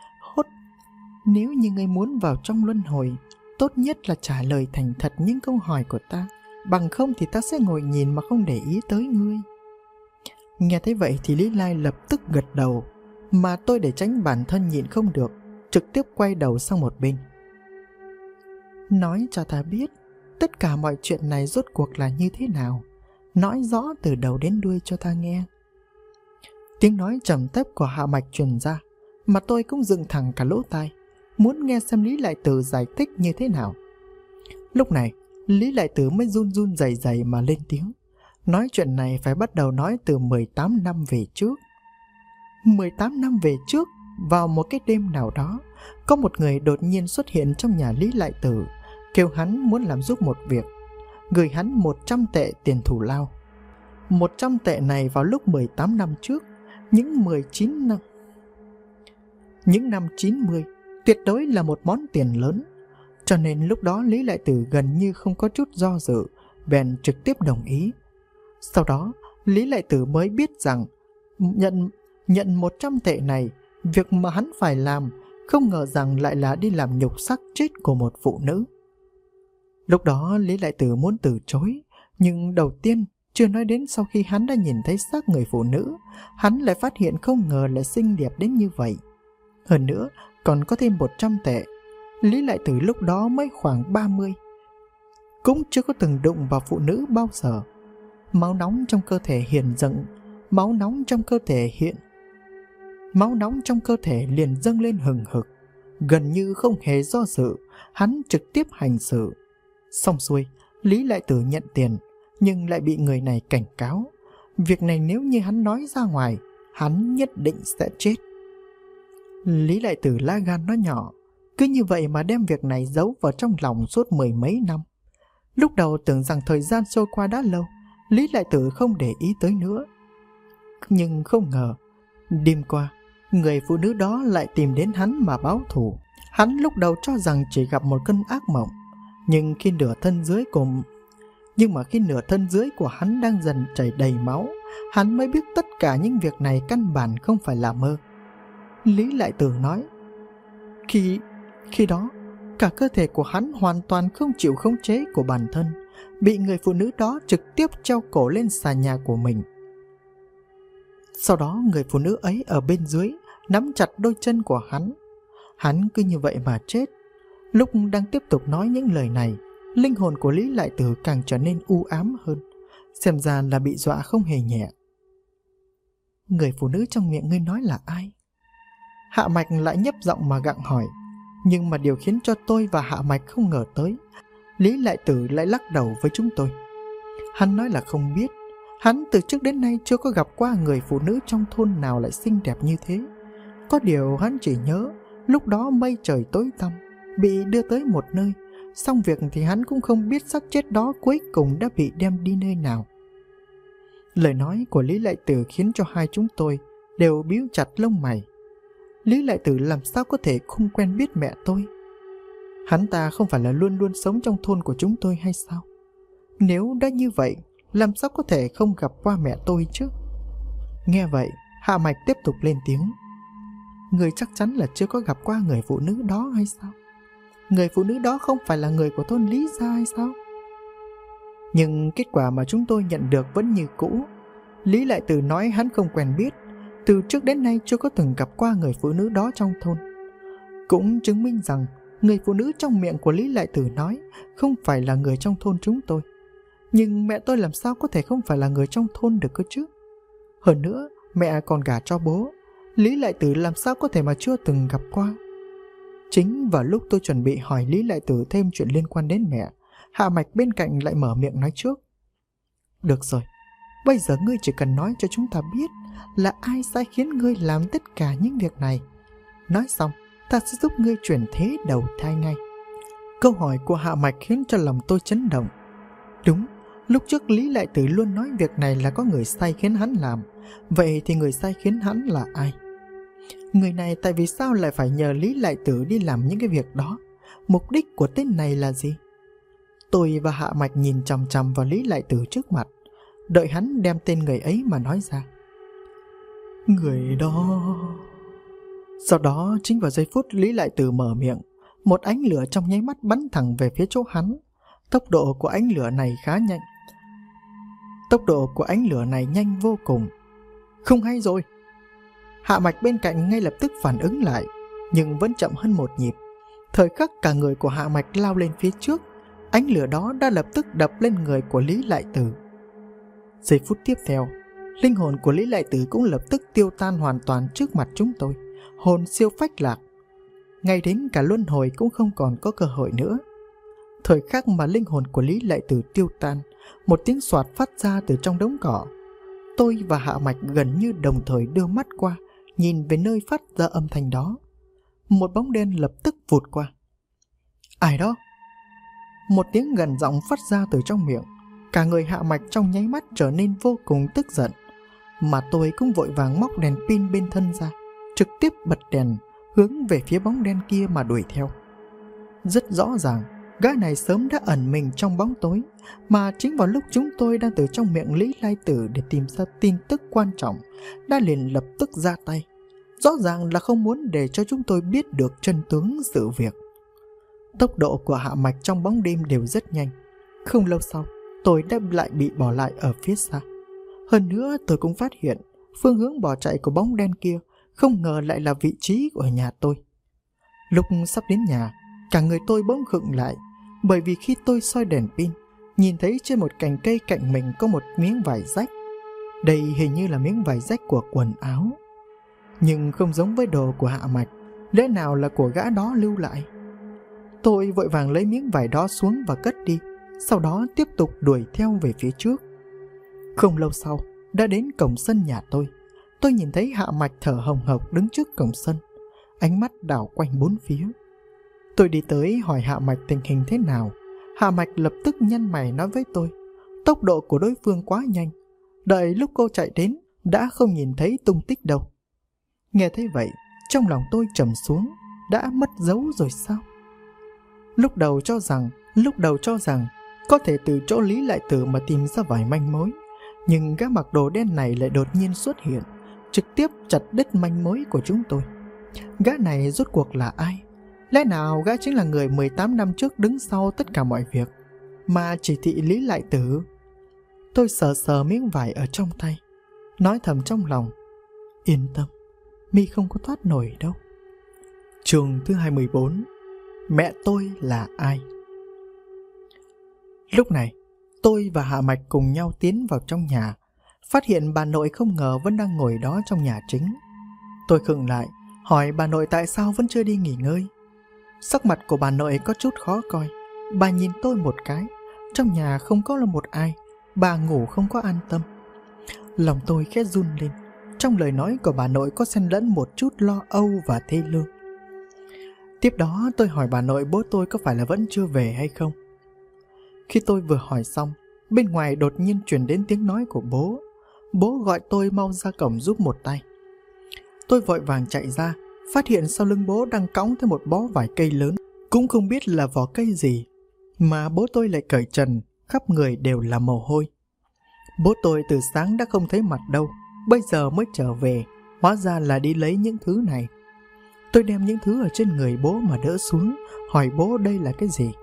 hồi, tốt nhất là trả lời thành thật những câu hỏi của ta, bằng không thì ta sẽ ngồi nhìn mà không để ý tới ngươi. Nghe thấy vậy thì Lý Lai lập tức gật đầu, mà tôi để tránh bản thân nhịn không được, trực tiếp quay đầu sang một bên. Nói cho ta biết, tất cả mọi chuyện này rốt cuộc là như thế nào? Nói rõ từ đầu đến đuôi cho ta nghe. Tiếng nói trầm thấp của Hạ Mạch truyền ra, mà tôi cũng dựng thẳng cả lỗ tai, muốn nghe xem Lý Lại Tử giải thích như thế nào. Lúc này, Lý Lại Tử mới run run rẩy rẩy mà lên tiếng. Nói chuyện này phải bắt đầu nói từ 18 năm về trước. 18 năm về trước, vào một cái đêm nào đó, có một người đột nhiên xuất hiện trong nhà Lý Lại Tử, kêu hắn muốn làm giúp một việc, gửi hắn 100 tệ tiền thù lao. 100 tệ này vào lúc 18 năm trước, những năm 90, tuyệt đối là một món tiền lớn. Cho nên lúc đó Lý Lại Tử gần như không có chút do dự, bèn trực tiếp đồng ý. Sau đó, Lý Lại Tử mới biết rằng Nhận 100 tệ này, việc mà hắn phải làm không ngờ rằng lại là đi làm nhục xác chết của một phụ nữ. Lúc đó Lý Lại Tử muốn từ chối, nhưng đầu tiên, chưa nói đến sau khi hắn đã nhìn thấy xác người phụ nữ, hắn lại phát hiện không ngờ lại xinh đẹp đến như vậy. Hơn nữa, còn có thêm 100 tệ. Lý Lại Tử lúc đó mới khoảng 30, cũng chưa có từng đụng vào phụ nữ bao giờ. Máu nóng trong cơ thể máu nóng trong cơ thể liền dâng lên hừng hực. Gần như không hề do dự, hắn trực tiếp hành xử. Xong xuôi, Lý Lại Tử nhận tiền, nhưng lại bị người này cảnh cáo. Việc này nếu như hắn nói ra ngoài, hắn nhất định sẽ chết. Lý Lại Tử lá gan nó nhỏ, cứ như vậy mà đem việc này giấu vào trong lòng suốt 10 mấy năm. Lúc đầu tưởng rằng thời gian trôi qua đã lâu, Lý Lại Tử không để ý tới nữa. Nhưng không ngờ, đêm qua, người phụ nữ đó lại tìm đến hắn mà báo thù. Hắn lúc đầu cho rằng chỉ gặp một cơn ác mộng, nhưng khi nửa thân dưới của hắn đang dần chảy đầy máu, hắn mới biết tất cả những việc này căn bản không phải là mơ. Lý Lại Tử nói, khi đó, cả cơ thể của hắn hoàn toàn không chịu khống chế của bản thân, bị người phụ nữ đó trực tiếp treo cổ lên xà nhà của mình. Sau đó người phụ nữ ấy ở bên dưới nắm chặt đôi chân của hắn. Hắn cứ như vậy mà chết. Lúc đang tiếp tục nói những lời này, linh hồn của Lý Lại Tử càng trở nên u ám hơn. Xem ra là bị dọa không hề nhẹ. Người phụ nữ trong miệng ngươi nói là ai? Hạ Mạch lại nhấp giọng mà gặng hỏi. Nhưng mà điều khiến cho tôi và Hạ Mạch không ngờ tới, Lý Lại Tử lại lắc đầu với chúng tôi. Hắn nói là không biết. Hắn từ trước đến nay chưa có gặp qua người phụ nữ trong thôn nào lại xinh đẹp như thế. Có điều hắn chỉ nhớ lúc đó mây trời tối tăm, bị đưa tới một nơi. Xong việc thì hắn cũng không biết xác chết đó cuối cùng đã bị đem đi nơi nào. Lời nói của Lý Lại Tử khiến cho hai chúng tôi đều bíu chặt lông mày. Lý Lại Tử làm sao có thể không quen biết mẹ tôi? Hắn ta không phải là luôn luôn sống trong thôn của chúng tôi hay sao? Nếu đã như vậy, làm sao có thể không gặp qua mẹ tôi chứ? Nghe vậy, Hạ Mạch tiếp tục lên tiếng. Người chắc chắn là chưa có gặp qua người phụ nữ đó hay sao? Người phụ nữ đó không phải là người của thôn Lý gia hay sao? Nhưng kết quả mà chúng tôi nhận được vẫn như cũ. Lý Lại Tử nói hắn không quen biết, từ trước đến nay chưa có từng gặp qua người phụ nữ đó trong thôn. Cũng chứng minh rằng người phụ nữ trong miệng của Lý Lại Tử nói không phải là người trong thôn chúng tôi. Nhưng mẹ tôi làm sao có thể không phải là người trong thôn được cơ chứ? Hơn nữa, mẹ còn gả cho bố, Lý Lại Tử làm sao có thể mà chưa từng gặp qua? Chính vào lúc tôi chuẩn bị hỏi Lý Lại Tử thêm chuyện liên quan đến mẹ, Hạ Mạch bên cạnh lại mở miệng nói trước. Được rồi, bây giờ ngươi chỉ cần nói cho chúng ta biết là ai sai khiến ngươi làm tất cả những việc này. Nói xong, ta sẽ giúp ngươi chuyển thế đầu thai ngay. Câu hỏi của Hạ Mạch khiến cho lòng tôi chấn động. Đúng, lúc trước Lý Lại Tử luôn nói việc này là có người sai khiến hắn làm. Vậy thì người sai khiến hắn là ai? Người này tại vì sao lại phải nhờ Lý Lại Tử đi làm những cái việc đó? Mục đích của tên này là gì? Tôi và Hạ Mạch nhìn chằm chằm vào Lý Lại Tử trước mặt, đợi hắn đem tên người ấy mà nói ra. Người đó... Sau đó chính vào giây phút Lý Lại Tử mở miệng, một ánh lửa trong nháy mắt bắn thẳng về phía chỗ hắn. Tốc độ của ánh lửa này khá nhanh. Tốc độ của ánh lửa này nhanh vô cùng. Không hay rồi. Hạ Mạch bên cạnh ngay lập tức phản ứng lại, nhưng vẫn chậm hơn một nhịp. Thời khắc cả người của Hạ Mạch lao lên phía trước, ánh lửa đó đã lập tức đập lên người của Lý Lại Tử. Giây phút tiếp theo, linh hồn của Lý Lại Tử cũng lập tức tiêu tan hoàn toàn trước mặt chúng tôi, hồn siêu phách lạc. Ngay đến cả luân hồi cũng không còn có cơ hội nữa. Thời khắc mà linh hồn của Lý Lại Tử tiêu tan, một tiếng xoạt phát ra từ trong đống cỏ. Tôi và Hạ Mạch gần như đồng thời đưa mắt qua, nhìn về nơi phát ra âm thanh đó. Một bóng đen lập tức vụt qua. Ai đó? Một tiếng gần giọng phát ra từ trong miệng. Cả người Hạ Mạch trong nháy mắt trở nên vô cùng tức giận. Mà tôi cũng vội vàng móc đèn pin bên thân ra, trực tiếp bật đèn hướng về phía bóng đen kia mà đuổi theo. Rất rõ ràng, Gã này sớm đã ẩn mình trong bóng tối, mà chính vào lúc chúng tôi đang từ trong miệng Lý Lai Tử để tìm ra tin tức quan trọng, đã liền lập tức ra tay. Rõ ràng là không muốn để cho chúng tôi biết được chân tướng sự việc. Tốc độ của Hạ Mạch trong bóng đêm đều rất nhanh. Không lâu sau, tôi đã lại bị bỏ lại ở phía xa. Hơn nữa tôi cũng phát hiện phương hướng bỏ chạy của bóng đen kia không ngờ lại là vị trí của nhà tôi. Lúc sắp đến nhà, cả người tôi bỗng khựng lại, bởi vì khi tôi soi đèn pin, nhìn thấy trên một cành cây cạnh mình có một miếng vải rách. Đây hình như là miếng vải rách của quần áo, nhưng không giống với đồ của Hạ Mạch, lẽ nào là của gã đó lưu lại. Tôi vội vàng lấy miếng vải đó xuống và cất đi, sau đó tiếp tục đuổi theo về phía trước. Không lâu sau, đã đến cổng sân nhà tôi. Tôi nhìn thấy Hạ Mạch thở hồng hộc đứng trước cổng sân, ánh mắt đảo quanh bốn phía. Tôi đi tới hỏi Hạ Mạch tình hình thế nào. Hạ Mạch lập tức nhăn mày nói với tôi, tốc độ của đối phương quá nhanh, đợi lúc cô chạy đến đã không nhìn thấy tung tích đâu. Nghe thấy vậy, trong lòng tôi trầm xuống, đã mất dấu rồi sao? Lúc đầu cho rằng có thể từ chỗ Lý Lại Tử mà tìm ra vài manh mối, nhưng gã mặc đồ đen này lại đột nhiên xuất hiện, trực tiếp chặt đứt manh mối của chúng tôi. Gã này rốt cuộc là ai? Lẽ nào gã chính là người 18 năm trước đứng sau tất cả mọi việc, mà chỉ thị Lý Lại Tử? Tôi sờ miếng vải ở trong tay, nói thầm trong lòng, yên tâm, mi không có thoát nổi đâu. Chương thứ 24. Mẹ tôi là ai? Lúc này, tôi và Hạ Mạch cùng nhau tiến vào trong nhà, phát hiện bà nội không ngờ vẫn đang ngồi đó trong nhà chính. Tôi khựng lại, hỏi bà nội tại sao vẫn chưa đi nghỉ ngơi. Sắc mặt của bà nội có chút khó coi. Bà nhìn tôi một cái, trong nhà không có là một ai, bà ngủ không có an tâm. Lòng tôi khẽ run lên, trong lời nói của bà nội có xen lẫn một chút lo âu và thê lương. Tiếp đó tôi hỏi bà nội bố tôi có phải là vẫn chưa về hay không. Khi tôi vừa hỏi xong, bên ngoài đột nhiên truyền đến tiếng nói của bố. Bố gọi tôi mau ra cổng giúp một tay. Tôi vội vàng chạy ra, phát hiện sau lưng bố đang cõng theo một bó vải cây lớn, cũng không biết là vỏ cây gì, mà bố tôi lại cởi trần, khắp người đều là mồ hôi. Bố tôi từ sáng đã không thấy mặt đâu, bây giờ mới trở về, hóa ra là đi lấy những thứ này. Tôi đem những thứ ở trên người bố mà đỡ xuống, hỏi bố đây là cái gì.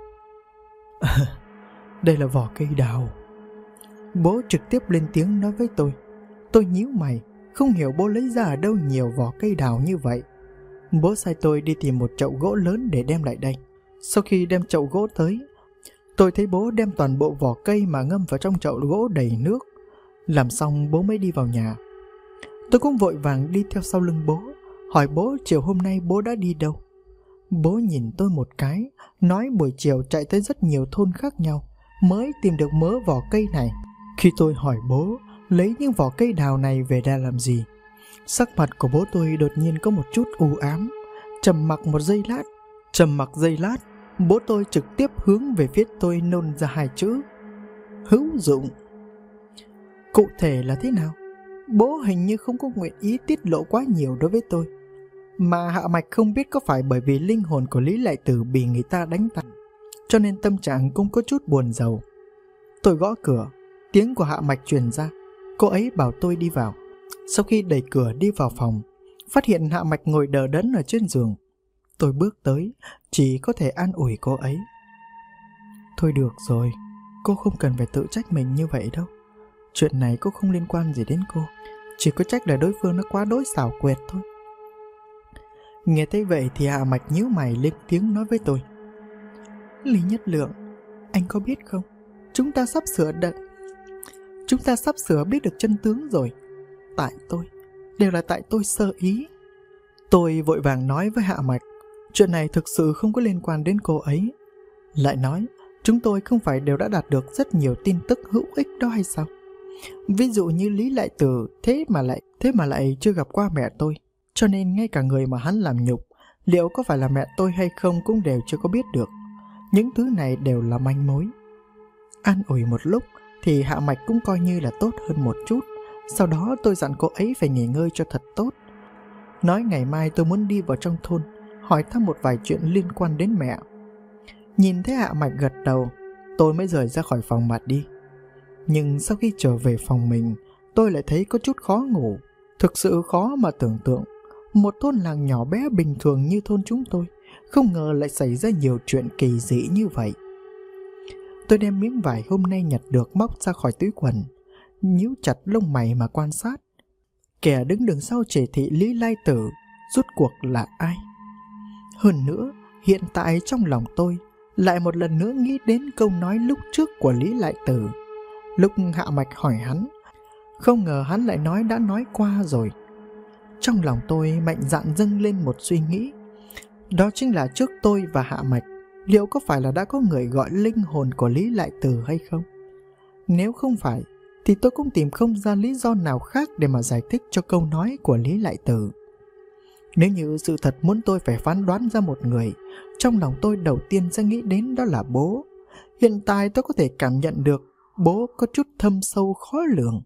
Đây là vỏ cây đào. Bố trực tiếp lên tiếng nói với tôi. Tôi nhíu mày, không hiểu bố lấy ra ở đâu nhiều vỏ cây đào như vậy. Bố sai tôi đi tìm một chậu gỗ lớn để đem lại đây. Sau khi đem chậu gỗ tới, tôi thấy bố đem toàn bộ vỏ cây mà ngâm vào trong chậu gỗ đầy nước. Làm xong bố mới đi vào nhà. Tôi cũng vội vàng đi theo sau lưng bố, hỏi bố chiều hôm nay bố đã đi đâu. Bố nhìn tôi một cái, nói buổi chiều chạy tới rất nhiều thôn khác nhau mới tìm được mớ vỏ cây này. Khi tôi hỏi bố lấy những vỏ cây đào này về để làm gì, sắc mặt của bố tôi đột nhiên có một chút u ám. Trầm mặc giây lát, bố tôi trực tiếp hướng về phía tôi nôn ra hai chữ: hữu dụng. Cụ thể là thế nào? Bố hình như không có nguyện ý tiết lộ quá nhiều đối với tôi. Mà Hạ Mạch không biết có phải bởi vì linh hồn của Lý Lại Tử bị người ta đánh tàn, cho nên tâm trạng cũng có chút buồn rầu. Tôi gõ cửa, tiếng của Hạ Mạch truyền ra. Cô ấy bảo tôi đi vào. Sau khi đẩy cửa đi vào phòng, phát hiện Hạ Mạch ngồi đờ đẫn ở trên giường. Tôi bước tới, chỉ có thể an ủi cô ấy. Thôi được rồi, cô không cần phải tự trách mình như vậy đâu. Chuyện này cũng không liên quan gì đến cô, chỉ có trách là đối phương nó quá đối xảo quyệt thôi. Nghe thấy vậy thì Hạ Mạch nhíu mày lên tiếng nói với tôi. Lý Nhất Lượng, anh có biết không, chúng ta sắp sửa biết được chân tướng rồi. Đều là tại tôi sơ ý. Tôi vội vàng nói với Hạ Mạch, chuyện này thực sự không có liên quan đến cô ấy. Lại nói, chúng tôi không phải đều đã đạt được rất nhiều tin tức hữu ích đó hay sao? Ví dụ như Lý Lại Tử, thế mà lại chưa gặp qua mẹ tôi, cho nên ngay cả người mà hắn làm nhục, liệu có phải là mẹ tôi hay không cũng đều chưa có biết được. Những thứ này đều là manh mối. An ủi một lúc thì Hạ Mạch cũng coi như là tốt hơn một chút. Sau đó tôi dặn cô ấy phải nghỉ ngơi cho thật tốt, nói ngày mai tôi muốn đi vào trong thôn hỏi thăm một vài chuyện liên quan đến mẹ. Nhìn thấy Hạ Mạch gật đầu, tôi mới rời ra khỏi phòng mà đi. Nhưng sau khi trở về phòng mình, tôi lại thấy có chút khó ngủ. Thực sự khó mà tưởng tượng. Một thôn làng nhỏ bé bình thường như thôn chúng tôi, không ngờ lại xảy ra nhiều chuyện kỳ dị như vậy. Tôi đem miếng vải hôm nay nhặt được móc ra khỏi túi quần, nhíu chặt lông mày mà quan sát. Kẻ đứng đằng sau chỉ thị Lý Lai Tử rốt cuộc là ai? Hơn nữa, hiện tại trong lòng tôi lại một lần nữa nghĩ đến câu nói lúc trước của Lý Lại Tử. Lúc Hạ Mạch hỏi hắn, không ngờ hắn lại nói đã nói qua rồi. Trong lòng tôi mạnh dạn dâng lên một suy nghĩ. Đó chính là trước tôi và Hạ Mạch, liệu có phải là đã có người gọi linh hồn của Lý Lại Tử hay không? Nếu không phải, thì tôi cũng tìm không ra lý do nào khác để mà giải thích cho câu nói của Lý Lại Tử. Nếu như sự thật muốn tôi phải phán đoán ra một người, trong lòng tôi đầu tiên sẽ nghĩ đến đó là bố. Hiện tại tôi có thể cảm nhận được bố có chút thâm sâu khó lường.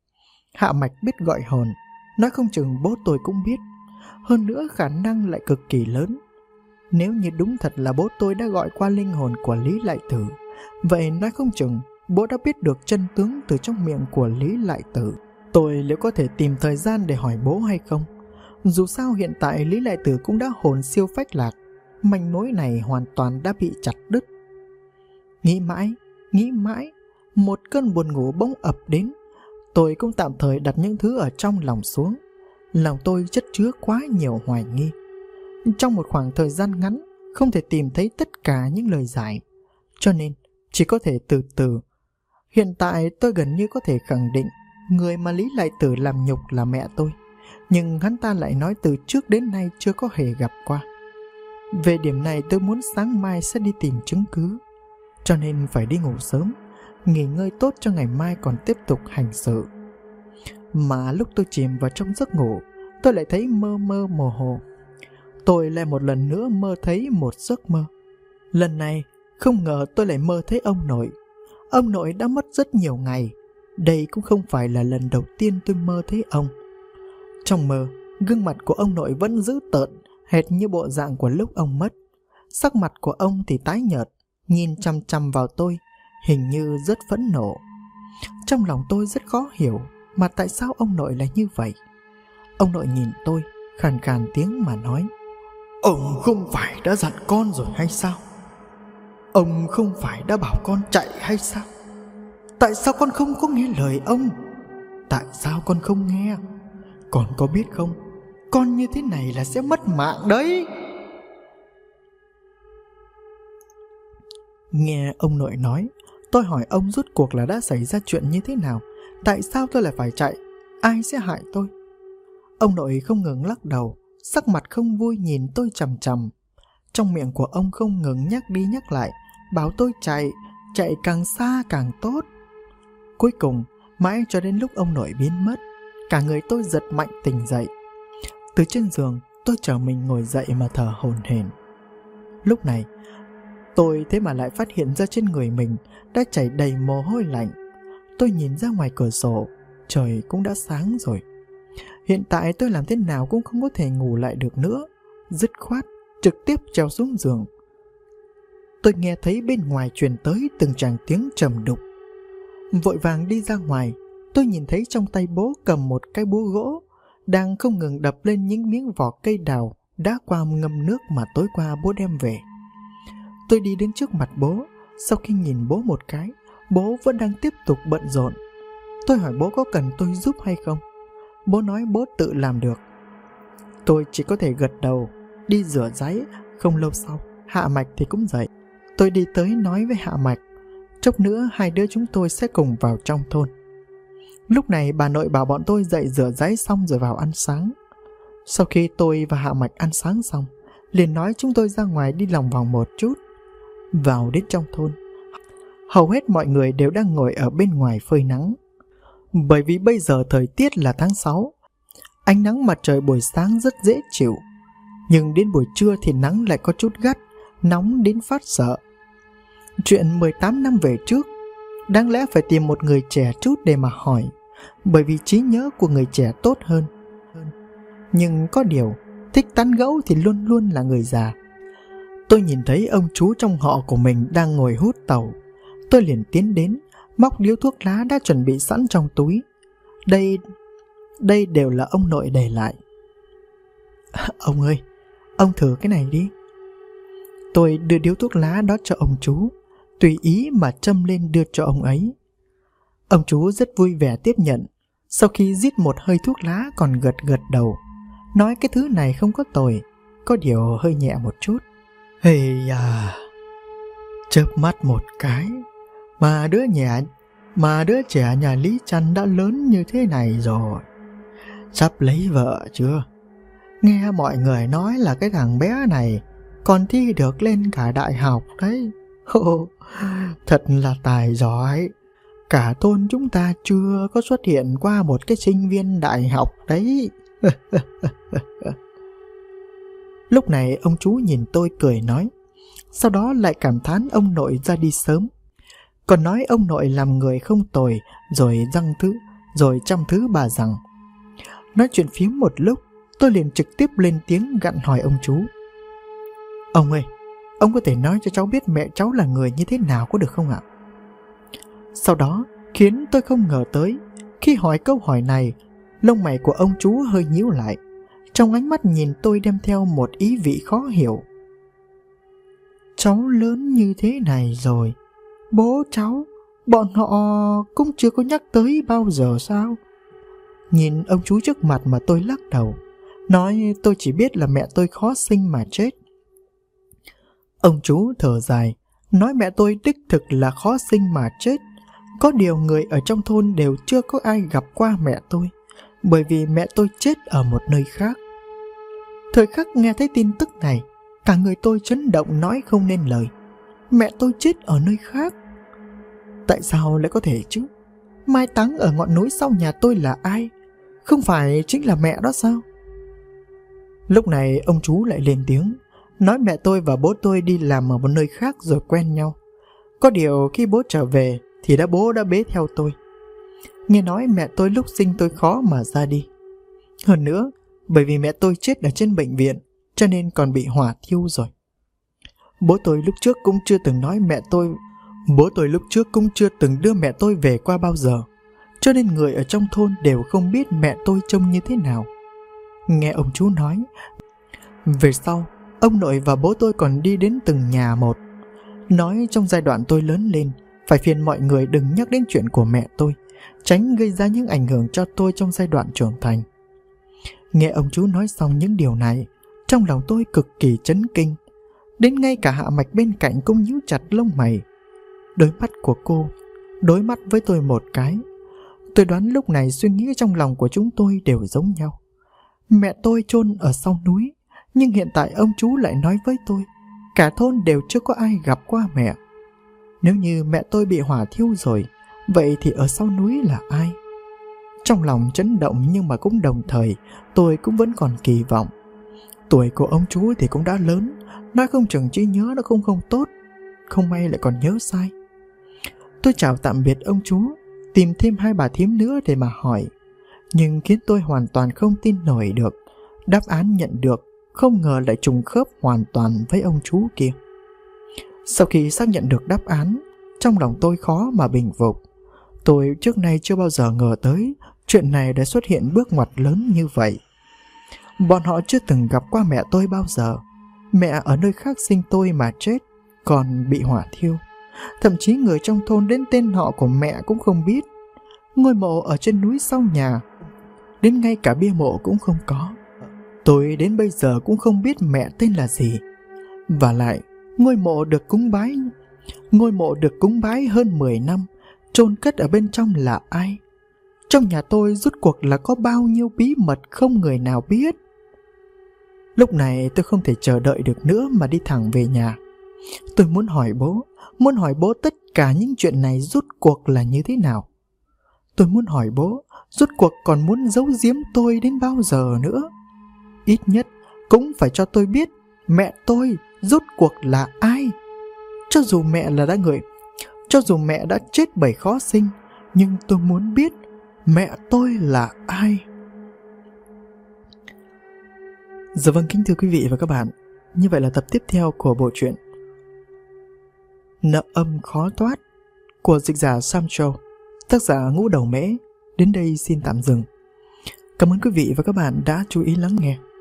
Hạ Mạch biết gọi hồn, nói không chừng bố tôi cũng biết. Hơn nữa khả năng lại cực kỳ lớn. Nếu như đúng thật là bố tôi đã gọi qua linh hồn của Lý Lại Tử, vậy nói không chừng bố đã biết được chân tướng từ trong miệng của Lý Lại Tử. Tôi liệu có thể tìm thời gian để hỏi bố hay không? Dù sao hiện tại Lý Lại Tử cũng đã hồn siêu phách lạc, manh mối này hoàn toàn đã bị chặt đứt. Nghĩ mãi, một cơn buồn ngủ bỗng ập đến. Tôi cũng tạm thời đặt những thứ ở trong lòng xuống. Lòng tôi chất chứa quá nhiều hoài nghi. Trong một khoảng thời gian ngắn, không thể tìm thấy tất cả những lời giải, cho nên chỉ có thể từ từ. Hiện tại tôi gần như có thể khẳng định người mà Lý Lại Tử làm nhục là mẹ tôi, nhưng hắn ta lại nói từ trước đến nay chưa có hề gặp qua. Về điểm này tôi muốn sáng mai sẽ đi tìm chứng cứ, cho nên phải đi ngủ sớm, nghỉ ngơi tốt cho ngày mai còn tiếp tục hành sự. Mà lúc tôi chìm vào trong giấc ngủ, tôi lại thấy mơ mơ hồ hồ. Tôi lại một lần nữa mơ thấy một giấc mơ. Lần này không ngờ tôi lại mơ thấy ông nội. Ông nội đã mất rất nhiều ngày. Đây cũng không phải là lần đầu tiên tôi mơ thấy ông. Trong mơ, gương mặt của ông nội vẫn dữ tợn, hệt như bộ dạng của lúc ông mất. Sắc mặt của ông thì tái nhợt, nhìn chằm chằm vào tôi, hình như rất phẫn nộ. Trong lòng tôi rất khó hiểu mà tại sao ông nội lại như vậy. Ông nội nhìn tôi, khàn khàn tiếng mà nói: "Ông không phải đã dặn con rồi hay sao? Ông không phải đã bảo con chạy hay sao? Tại sao con không có nghe lời ông? Tại sao con không nghe? Con có biết không, con như thế này là sẽ mất mạng đấy." Nghe ông nội nói, tôi hỏi ông rốt cuộc là đã xảy ra chuyện như thế nào. Tại sao tôi lại phải chạy? Ai sẽ hại tôi? Ông nội không ngừng lắc đầu, sắc mặt không vui nhìn tôi chằm chằm. Trong miệng của ông không ngừng nhắc đi nhắc lại, bảo tôi chạy càng xa càng tốt. Cuối cùng, mãi cho đến lúc ông nội biến mất, cả người tôi giật mạnh tỉnh dậy. Từ trên giường, tôi trở mình ngồi dậy mà thở hổn hển. Lúc này, tôi thế mà lại phát hiện ra trên người mình đã chảy đầy mồ hôi lạnh. Tôi nhìn ra ngoài cửa sổ, trời cũng đã sáng rồi. Hiện tại tôi làm thế nào cũng không có thể ngủ lại được nữa, dứt khoát trực tiếp trèo xuống giường. Tôi nghe thấy bên ngoài truyền tới từng tràng tiếng trầm đục. Vội vàng đi ra ngoài, tôi nhìn thấy trong tay bố cầm một cái búa gỗ, đang không ngừng đập lên những miếng vỏ cây đào đã qua ngâm nước mà tối qua bố đem về. Tôi đi đến trước mặt bố, sau khi nhìn bố một cái, bố vẫn đang tiếp tục bận rộn. Tôi hỏi bố có cần tôi giúp hay không. Bố nói bố tự làm được. Tôi chỉ có thể gật đầu, đi rửa ráy. Không lâu sau, Hạ Mạch thì cũng dậy. Tôi đi tới nói với Hạ Mạch, chốc nữa hai đứa chúng tôi sẽ cùng vào trong thôn. Lúc này bà nội bảo bọn tôi dậy rửa ráy xong rồi vào ăn sáng. Sau khi tôi và Hạ Mạch ăn sáng xong, liền nói chúng tôi ra ngoài đi lòng vòng một chút. Vào đến trong thôn, hầu hết mọi người đều đang ngồi ở bên ngoài phơi nắng. Bởi vì bây giờ thời tiết là tháng 6, ánh nắng mặt trời buổi sáng rất dễ chịu, nhưng đến buổi trưa thì nắng lại có chút gắt, nóng đến phát sợ. Chuyện 18 năm về trước, đáng lẽ phải tìm một người trẻ chút để mà hỏi, bởi vì trí nhớ của người trẻ tốt hơn. Nhưng có điều, thích tán gẫu thì luôn luôn là người già. Tôi nhìn thấy ông chú trong họ của mình đang ngồi hút tàu. Tôi liền tiến đến, móc điếu thuốc lá đã chuẩn bị sẵn trong túi. Đây đều là ông nội để lại. Ông ơi, ông thử cái này đi. Tôi đưa điếu thuốc lá đó cho ông chú, tùy ý mà châm lên đưa cho ông ấy. Ông chú rất vui vẻ tiếp nhận. Sau khi rít một hơi thuốc lá còn gật gật đầu, nói cái thứ này không có tồi, có điều hơi nhẹ một chút. Hây à, chớp mắt một cái mà đứa trẻ nhà Lý Trăn đã lớn như thế này rồi. Sắp lấy vợ chưa? Nghe mọi người nói là cái thằng bé này còn thi được lên cả đại học đấy. Thật là tài giỏi. Cả thôn chúng ta chưa có xuất hiện qua một cái sinh viên đại học đấy. Lúc này ông chú nhìn tôi cười nói, sau đó lại cảm thán ông nội ra đi sớm. Còn nói ông nội làm người không tồi, rồi trăm thứ bà rằng. Nói chuyện phím một lúc, tôi liền trực tiếp lên tiếng gặn hỏi ông chú. Ông ơi, ông có thể nói cho cháu biết mẹ cháu là người như thế nào có được không ạ? Sau đó, khiến tôi không ngờ tới, khi hỏi câu hỏi này, lông mày của ông chú hơi nhíu lại. Trong ánh mắt nhìn tôi đem theo một ý vị khó hiểu. Cháu lớn như thế này rồi, bố cháu, bọn họ cũng chưa có nhắc tới bao giờ sao? Nhìn ông chú trước mặt mà tôi lắc đầu, nói tôi chỉ biết là mẹ tôi khó sinh mà chết. Ông chú thở dài, nói mẹ tôi đích thực là khó sinh mà chết. Có điều người ở trong thôn đều chưa có ai gặp qua mẹ tôi, bởi vì mẹ tôi chết ở một nơi khác. Thời khắc nghe thấy tin tức này, cả người tôi chấn động nói không nên lời. Mẹ tôi chết ở nơi khác? Tại sao lại có thể chứ? Mai táng ở ngọn núi sau nhà tôi là ai? Không phải chính là mẹ đó sao? Lúc này ông chú lại lên tiếng, nói mẹ tôi và bố tôi đi làm ở một nơi khác rồi quen nhau. Có điều khi bố trở về thì bố đã bế theo tôi. Nghe nói mẹ tôi lúc sinh tôi khó mà ra đi. Hơn nữa, bởi vì mẹ tôi chết ở trên bệnh viện, cho nên còn bị hỏa thiêu rồi. Bố tôi lúc trước cũng chưa từng đưa mẹ tôi về qua bao giờ, cho nên người ở trong thôn đều không biết mẹ tôi trông như thế nào. Nghe ông chú nói, về sau, ông nội và bố tôi còn đi đến từng nhà một, nói trong giai đoạn tôi lớn lên, phải phiền mọi người đừng nhắc đến chuyện của mẹ tôi, tránh gây ra những ảnh hưởng cho tôi trong giai đoạn trưởng thành. Nghe ông chú nói xong những điều này, trong lòng tôi cực kỳ chấn kinh. Đến ngay cả Hạ Mạch bên cạnh cũng nhíu chặt lông mày. Đôi mắt của cô đối mắt với tôi một cái. Tôi đoán lúc này suy nghĩ trong lòng của chúng tôi đều giống nhau. Mẹ tôi chôn ở sau núi, nhưng hiện tại ông chú lại nói với tôi cả thôn đều chưa có ai gặp qua mẹ. Nếu như mẹ tôi bị hỏa thiêu rồi, vậy thì ở sau núi là ai? Trong lòng chấn động nhưng mà cũng đồng thời tôi cũng vẫn còn kỳ vọng. Tuổi của ông chú thì cũng đã lớn, nói không chừng trí nhớ nó không tốt, không may lại còn nhớ sai. Tôi chào tạm biệt ông chú, tìm thêm hai bà thím nữa để mà hỏi. Nhưng khiến tôi hoàn toàn không tin nổi được, đáp án nhận được không ngờ lại trùng khớp hoàn toàn với ông chú kia. Sau khi xác nhận được đáp án, trong lòng tôi khó mà bình phục. Tôi trước nay chưa bao giờ ngờ tới chuyện này đã xuất hiện bước ngoặt lớn như vậy. Bọn họ chưa từng gặp qua mẹ tôi bao giờ. Mẹ ở nơi khác sinh tôi mà chết, còn bị hỏa thiêu. Thậm chí người trong thôn đến tên họ của mẹ cũng không biết. Ngôi mộ ở trên núi sau nhà, đến ngay cả bia mộ cũng không có. Tôi đến bây giờ cũng không biết mẹ tên là gì. Và lại, ngôi mộ được cúng bái hơn 10 năm, chôn cất ở bên trong là ai? Trong nhà tôi rốt cuộc là có bao nhiêu bí mật không người nào biết. Lúc này tôi không thể chờ đợi được nữa mà đi thẳng về nhà. Tôi muốn hỏi bố tất cả những chuyện này rốt cuộc là như thế nào. Tôi muốn hỏi bố rốt cuộc còn muốn giấu giếm tôi đến bao giờ nữa. Ít nhất cũng phải cho tôi biết mẹ tôi rốt cuộc là ai. Cho dù mẹ đã chết bởi khó sinh, nhưng tôi muốn biết mẹ tôi là ai. Dạ vâng, kính thưa quý vị và các bạn, như vậy là tập tiếp theo của bộ truyện Nợ âm khó thoát của dịch giả Sam Châu, tác giả Ngũ Đầu Mễ đến đây xin tạm dừng. Cảm ơn quý vị và các bạn đã chú ý lắng nghe.